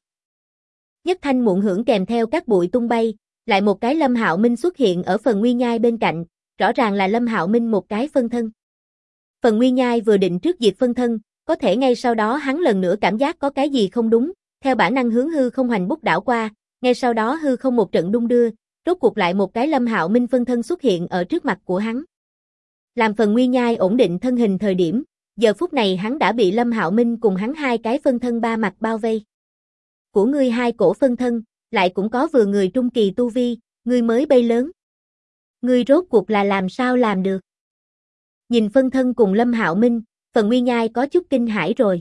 Nhất thanh muộn hưởng kèm theo các bụi tung bay, lại một cái Lâm Hạo Minh xuất hiện ở Phần Nguy Nhai bên cạnh, rõ ràng là Lâm Hạo Minh một cái phân thân. Phần Nguy Nhai vừa định trước diệt phân thân, có thể ngay sau đó hắn lần nữa cảm giác có cái gì không đúng, theo bản năng hướng hư không hoành bút đảo qua, ngay sau đó hư không một trận đung đưa, rốt cuộc lại một cái Lâm Hạo Minh phân thân xuất hiện ở trước mặt của hắn. Làm Phần Nguy Nhai ổn định thân hình thời điểm, giờ phút này hắn đã bị Lâm Hạo Minh cùng hắn hai cái phân thân ba mặt bao vây. Của ngươi hai cổ phân thân, lại cũng có vừa người trung kỳ tu vi, ngươi mới bay lớn. Ngươi rốt cuộc là làm sao làm được? Nhìn phân thân cùng Lâm Hạo Minh, Phần Nguy Nhai có chút kinh hãi rồi.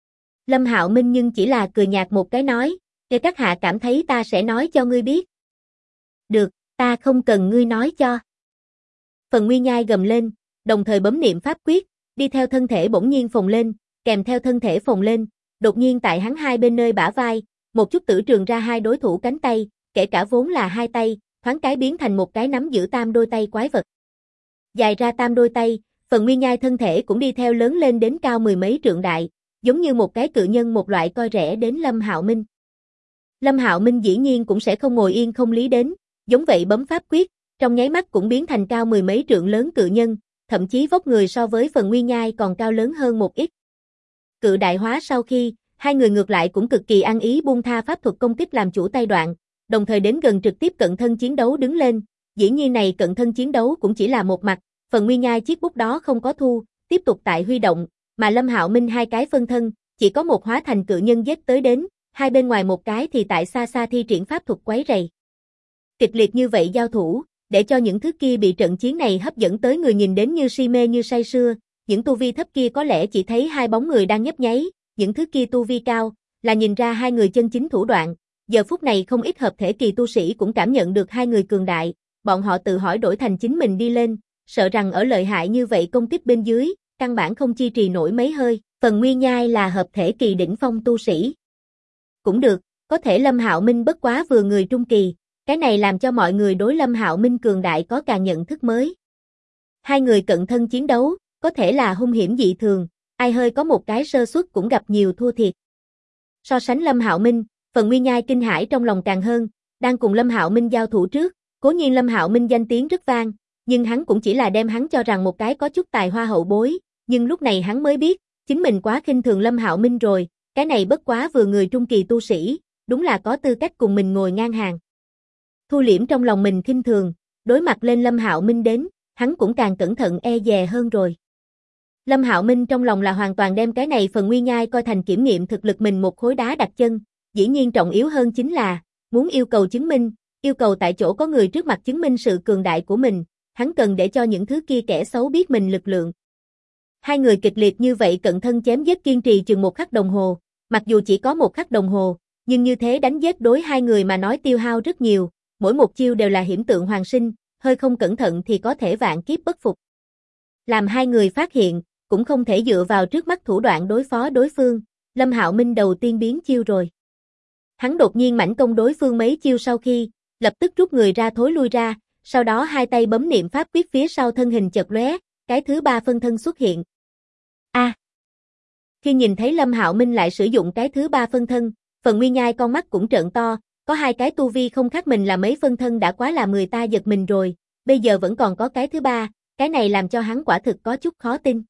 Lâm Hạo Minh nhưng chỉ là cười nhạt một cái nói, để các hạ cảm thấy ta sẽ nói cho ngươi biết. Được, ta không cần ngươi nói cho. Phần Nguy Nhai gầm lên, đồng thời bấm niệm pháp quyết, đi theo thân thể bỗng nhiên phồng lên, kèm theo thân thể phồng lên, đột nhiên tại hắn hai bên nơi bả vai, một chút tử trường ra hai đối thủ cánh tay, kể cả vốn là hai tay, thoáng cái biến thành một cái nắm giữ tam đôi tay quái vật. Dài ra tam đôi tay, Phần Nguy Nhai thân thể cũng đi theo lớn lên đến cao mười mấy trượng đại, giống như một cái cự nhân một loại coi rẻ đến Lâm Hạo Minh. Lâm Hạo Minh dĩ nhiên cũng sẽ không ngồi yên không lý đến, giống vậy bấm pháp quyết, trong nháy mắt cũng biến thành cao mười mấy trượng lớn cự nhân, thậm chí vóc người so với Phần Nguy Nhai còn cao lớn hơn một ít. Cự đại hóa sau khi, hai người ngược lại cũng cực kỳ ăn ý buông tha pháp thuật công kích làm chủ tay đoạn, đồng thời đến gần trực tiếp cận thân chiến đấu đứng lên, dĩ nhiên này cận thân chiến đấu cũng chỉ là một mặt, Phần Nguy Nhai chiếc bút đó không có thu, tiếp tục tại huy động, mà Lâm Hạo Minh hai cái phân thân, chỉ có một hóa thành cự nhân giết tới đến, hai bên ngoài một cái thì tại xa xa thi triển pháp thuật quấy rầy. Kịch liệt như vậy giao thủ, để cho những thứ kia bị trận chiến này hấp dẫn tới người nhìn đến như si mê như say sưa, những tu vi thấp kia có lẽ chỉ thấy hai bóng người đang nhấp nháy, những thứ kia tu vi cao, là nhìn ra hai người chân chính thủ đoạn, Giờ phút này không ít hợp thể kỳ tu sĩ cũng cảm nhận được hai người cường đại, bọn họ tự hỏi đổi thành chính mình đi lên, sợ rằng ở lợi hại như vậy công kích bên dưới, căn bản không chi trì nổi mấy hơi. Phần Nguyên Nhai là hợp thể kỳ đỉnh phong tu sĩ. Cũng được, có thể Lâm Hạo Minh bất quá vừa người trung kỳ, cái này làm cho mọi người đối Lâm Hạo Minh cường đại có càng nhận thức mới. Hai người cận thân chiến đấu, có thể là hung hiểm dị thường, ai hơi có một cái sơ suất cũng gặp nhiều thua thiệt. So sánh Lâm Hạo Minh, Phần Nguyên Nhai kinh hãi trong lòng càng hơn, đang cùng Lâm Hạo Minh giao thủ trước, cố nhiên Lâm Hạo Minh danh tiếng rất vang, nhưng hắn cũng chỉ là đem hắn cho rằng một cái có chút tài hoa hậu bối, nhưng lúc này hắn mới biết, chính mình quá khinh thường Lâm Hạo Minh rồi, cái này bất quá vừa người trung kỳ tu sĩ, đúng là có tư cách cùng mình ngồi ngang hàng. Thu liễm trong lòng mình khinh thường, đối mặt lên Lâm Hạo Minh đến, hắn cũng càng cẩn thận e dè hơn rồi. Lâm Hạo Minh trong lòng là hoàn toàn đem cái này Phần Nguyên Nhai coi thành kiểm nghiệm thực lực mình một khối đá đặt chân, dĩ nhiên trọng yếu hơn chính là, muốn yêu cầu chứng minh, yêu cầu tại chỗ có người trước mặt chứng minh sự cường đại của mình, hắn cần để cho những thứ kia kẻ xấu biết mình lực lượng. Hai người kịch liệt như vậy cận thân chém giết kiên trì chừng 1 khắc đồng hồ, mặc dù chỉ có 1 khắc đồng hồ, nhưng như thế đánh giết đối hai người mà nói tiêu hao rất nhiều, mỗi một chiêu đều là hiểm tượng hoàng sinh, hơi không cẩn thận thì có thể vạn kiếp bất phục. Làm hai người phát hiện, cũng không thể dựa vào trước mắt thủ đoạn đối phó đối phương, Lâm Hạo Minh đầu tiên biến chiêu rồi. Hắn đột nhiên mãnh công đối phương mấy chiêu sau khi, lập tức rút người ra thối lui ra, sau đó hai tay bấm niệm pháp quyết phía sau thân hình chợt lóe, cái thứ ba phân thân xuất hiện. Khi nhìn thấy Lâm Hạo Minh lại sử dụng cái thứ ba phân thân, Phần Nguyên Nhai con mắt cũng trợn to, có hai cái tu vi không khác mình là mấy phân thân đã quá là người ta giật mình rồi, bây giờ vẫn còn có cái thứ ba, cái này làm cho hắn quả thực có chút khó tin.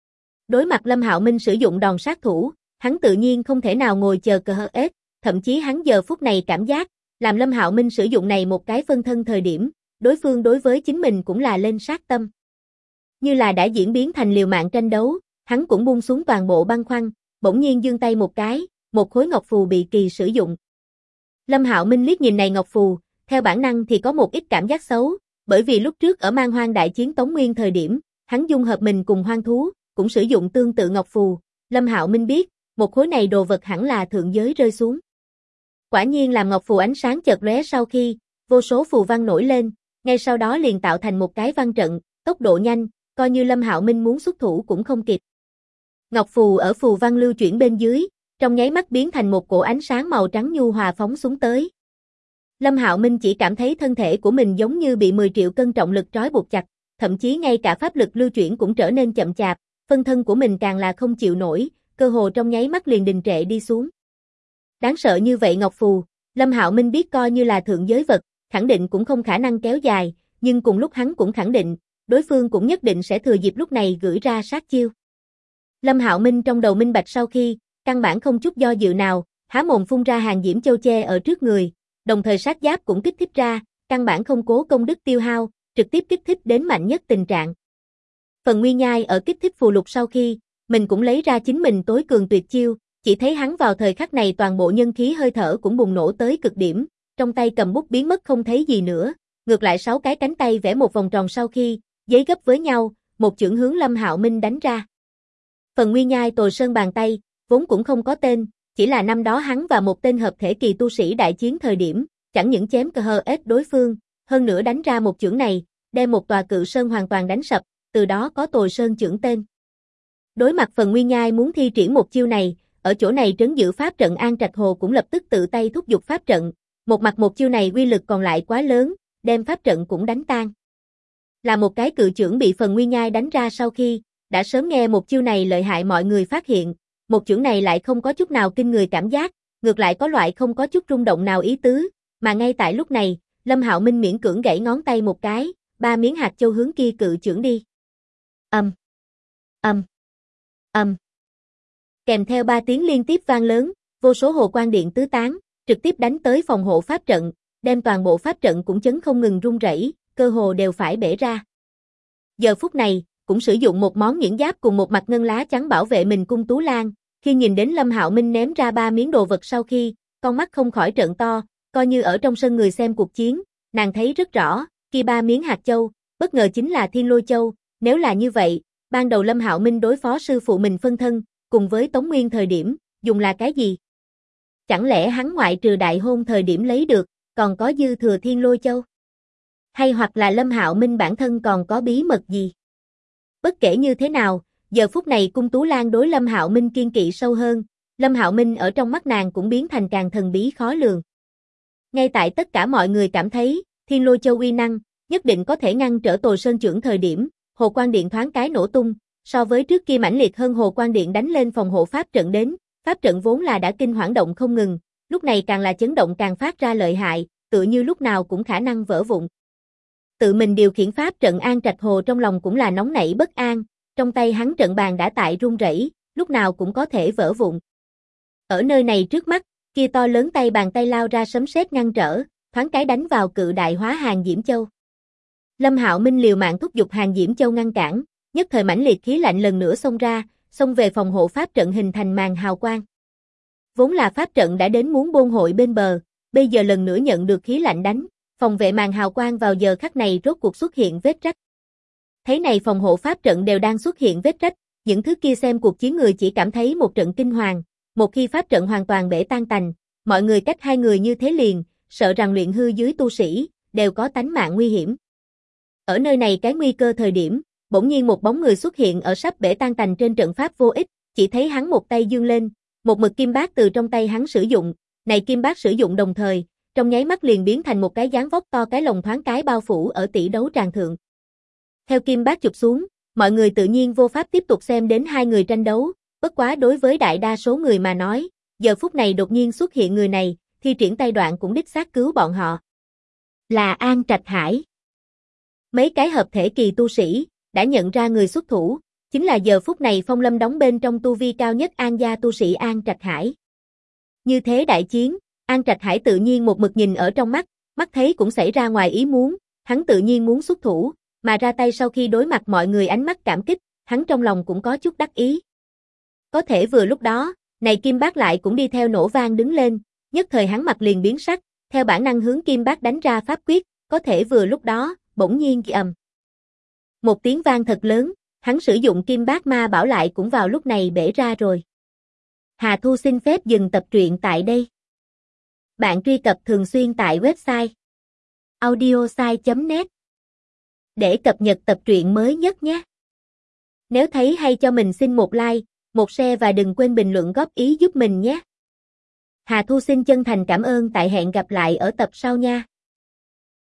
Đối mặt Lâm Hạo Minh sử dụng đòn sát thủ, hắn tự nhiên không thể nào ngồi chờ cờ hờ ết, thậm chí hắn giờ phút này cảm giác, làm Lâm Hạo Minh sử dụng này một cái phân thân thời điểm, đối phương đối với chính mình cũng là lên sát tâm. Như là đã diễn biến thành liều mạng tranh đấu, hắn cũng buông xuống toàn bộ băn khoăn, bỗng nhiên giương tay một cái, một khối ngọc phù bị kỳ sử dụng. Lâm Hạo Minh liếc nhìn này ngọc phù, theo bản năng thì có một ít cảm giác xấu, bởi vì lúc trước ở Man Hoang đại chiến Tống Nguyên thời điểm, hắn dung hợp mình cùng hoang thú, cũng sử dụng tương tự ngọc phù, Lâm Hạo Minh biết, một khối này đồ vật hẳn là thượng giới rơi xuống. Quả nhiên làm ngọc phù ánh sáng chợt lóe sau khi, vô số phù văn nổi lên, ngay sau đó liền tạo thành một cái văn trận, tốc độ nhanh, coi như Lâm Hạo Minh muốn xuất thủ cũng không kịp. Ngọc phù ở phù văn lưu chuyển bên dưới, trong nháy mắt biến thành một cổ ánh sáng màu trắng nhu hòa phóng xuống tới. Lâm Hạo Minh chỉ cảm thấy thân thể của mình giống như bị 10 triệu cân trọng lực trói buộc chặt, thậm chí ngay cả pháp lực lưu chuyển cũng trở nên chậm chạp, phân thân của mình càng là không chịu nổi, cơ hồ trong nháy mắt liền đình trệ đi xuống. Đáng sợ như vậy ngọc phù, Lâm Hạo Minh biết coi như là thượng giới vật, khẳng định cũng không khả năng kéo dài, nhưng cùng lúc hắn cũng khẳng định, đối phương cũng nhất định sẽ thừa dịp lúc này gửi ra sát chiêu. Lâm Hạo Minh trong đầu minh bạch sau khi, căn bản không chút do dự nào, há mồm phun ra hàng diễm châu che ở trước người, đồng thời sát giáp cũng kích thích ra, căn bản không cố công đức tiêu hao, trực tiếp kích thích đến mạnh nhất tình trạng. Phần Nguyên Nhai ở kích thích phù lục sau khi, mình cũng lấy ra chính mình tối cường tuyệt chiêu, chỉ thấy hắn vào thời khắc này toàn bộ nhân khí hơi thở cũng bùng nổ tới cực điểm, trong tay cầm bút biến mất không thấy gì nữa, ngược lại 6 cái cánh tay vẽ một vòng tròn sau khi, giấy gấp với nhau, một chưởng hướng Lâm Hạo Minh đánh ra. Phần Nguyên Nhai Tồi Sơn bàn tay, vốn cũng không có tên, chỉ là năm đó hắn và một tên hợp thể kỳ tu sĩ đại chiến thời điểm, chẳng những chém cờ hờ ết đối phương, hơn nữa đánh ra một chưởng này, đem một tòa cự sơn hoàn toàn đánh sập, từ đó có Tồi Sơn chưởng tên. Đối mặt Phần Nguyên Nhai muốn thi triển một chiêu này, ở chỗ này trấn giữ pháp trận An Trạch Hồ cũng lập tức tự tay thúc giục pháp trận, một mặt một chiêu này uy lực còn lại quá lớn, đem pháp trận cũng đánh tan. Là một cái cự chưởng bị Phần Nguyên Nhai đánh ra sau khi, đã sớm nghe một chiêu này lợi hại mọi người phát hiện, một chưởng này lại không có chút nào kinh người cảm giác, ngược lại có loại không có chút rung động nào ý tứ, mà ngay tại lúc này, Lâm Hạo Minh miễn cưỡng gãy ngón tay một cái, 3 miếng hạt châu hướng kia cự chưởng đi. Kèm theo 3 tiếng liên tiếp vang lớn, vô số hồ quang điện tứ tán, trực tiếp đánh tới phòng hộ pháp trận, đem toàn bộ pháp trận cũng chấn không ngừng rung rẩy, cơ hồ đều phải bể ra. Giờ phút này, cũng sử dụng một món nhuyễn giáp cùng một mặt ngân lá trắng bảo vệ mình Cung Tú Lan, khi nhìn đến Lâm Hạo Minh ném ra 3 miếng đồ vật sau khi, con mắt không khỏi trợn to, coi như ở trong sân người xem cuộc chiến, nàng thấy rất rõ, khi 3 miếng hạt châu, bất ngờ chính là Thiên Lôi Châu, nếu là như vậy, ban đầu Lâm Hạo Minh đối phó sư phụ mình phân thân, cùng với Tống Nguyên thời điểm, dùng là cái gì? chẳng lẽ hắn ngoại trừ đại hôn thời điểm lấy được, còn có dư thừa Thiên Lôi Châu? Hay hoặc là Lâm Hạo Minh bản thân còn có bí mật gì? Bất kể như thế nào, giờ phút này Cung Tú Lan đối Lâm Hạo Minh kiên kỵ sâu hơn, Lâm Hạo Minh ở trong mắt nàng cũng biến thành càng thần bí khó lường. Ngay tại tất cả mọi người cảm thấy, Thiên Lôi Châu uy năng, nhất định có thể ngăn trở Tồi Sơn Chưởng thời điểm, Hồ Quan Điện thoáng cái nổ tung, so với trước kia mãnh liệt hơn Hồ Quan Điện đánh lên phòng hộ pháp trận đến, pháp trận vốn là đã kinh hoảng động không ngừng, lúc này càng là chấn động càng phát ra lợi hại, tựa như lúc nào cũng khả năng vỡ vụn. Tự mình điều khiển pháp trận An Trạch Hồ trong lòng cũng là nóng nảy bất an, trong tay hắn trận bàn đã tại run rẩy, lúc nào cũng có thể vỡ vụn. Ở nơi này trước mắt, kia to lớn tay bàn tay lao ra sấm sét ngăn trở, thoáng cái đánh vào cự đại hóa Hàng Diễm Châu. Lâm Hạo Minh liều mạng thúc giục Hàng Diễm Châu ngăn cản, nhất thời mãnh liệt khí lạnh lần nữa xông ra, xông về phòng hộ pháp trận hình thành màn hào quang. Vốn là pháp trận đã đến muốn bôn hội bên bờ, bây giờ lần nữa nhận được khí lạnh đánh, phòng vệ màn hào quang vào giờ khắc này rốt cuộc xuất hiện vết rách. Thấy này phòng hộ pháp trận đều đang xuất hiện vết rách, những thứ kia xem cuộc chiến người chỉ cảm thấy một trận kinh hoàng, một khi pháp trận hoàn toàn bể tan tành, mọi người cách hai người như thế liền, sợ rằng luyện hư dưới tu sĩ, đều có tánh mạng nguy hiểm. Ở nơi này cái nguy cơ thời điểm, bỗng nhiên một bóng người xuất hiện ở sắp bể tan tành trên trận pháp vô ích, chỉ thấy hắn một tay giương lên, một mực kim bát từ trong tay hắn sử dụng, này kim bát sử dụng đồng thời, trong nháy mắt liền biến thành một cái dáng vóc to cái lồng thoáng cái bao phủ ở tỷ đấu tràng thượng. Theo kim bát chụp xuống, mọi người tự nhiên vô pháp tiếp tục xem đến hai người tranh đấu, bất quá đối với đại đa số người mà nói, giờ phút này đột nhiên xuất hiện người này, thi triển tay đoạn cũng đích xác cứu bọn họ. Là An Trạch Hải. Mấy cái hợp thể kỳ tu sĩ, đã nhận ra người xuất thủ, chính là giờ phút này Phong Lâm đóng bên trong tu vi cao nhất An gia tu sĩ An Trạch Hải. Như thế đại chiến, An Trạch Hải tự nhiên một mực nhìn ở trong mắt, mắt thấy cũng xảy ra ngoài ý muốn, hắn tự nhiên muốn xuất thủ, mà ra tay sau khi đối mặt mọi người ánh mắt cảm kích, hắn trong lòng cũng có chút đắc ý. Có thể vừa lúc đó, này Kim Bát lại cũng đi theo nổ vang đứng lên, nhất thời hắn mặt liền biến sắc, theo bản năng hướng Kim Bát đánh ra pháp quyết, có thể vừa lúc đó, bỗng nhiên ầm. Một tiếng vang thật lớn, hắn sử dụng Kim Bát ma bảo lại cũng vào lúc này bể ra rồi. Hà Thu xin phép dừng tập truyện tại đây. Bạn truy cập thường xuyên tại website audiosai.net để cập nhật tập truyện mới nhất nhé. Nếu thấy hay cho mình xin một like, một share và đừng quên bình luận góp ý giúp mình nhé. Hà Thu xin chân thành cảm ơn, tại hẹn gặp lại ở tập sau nha.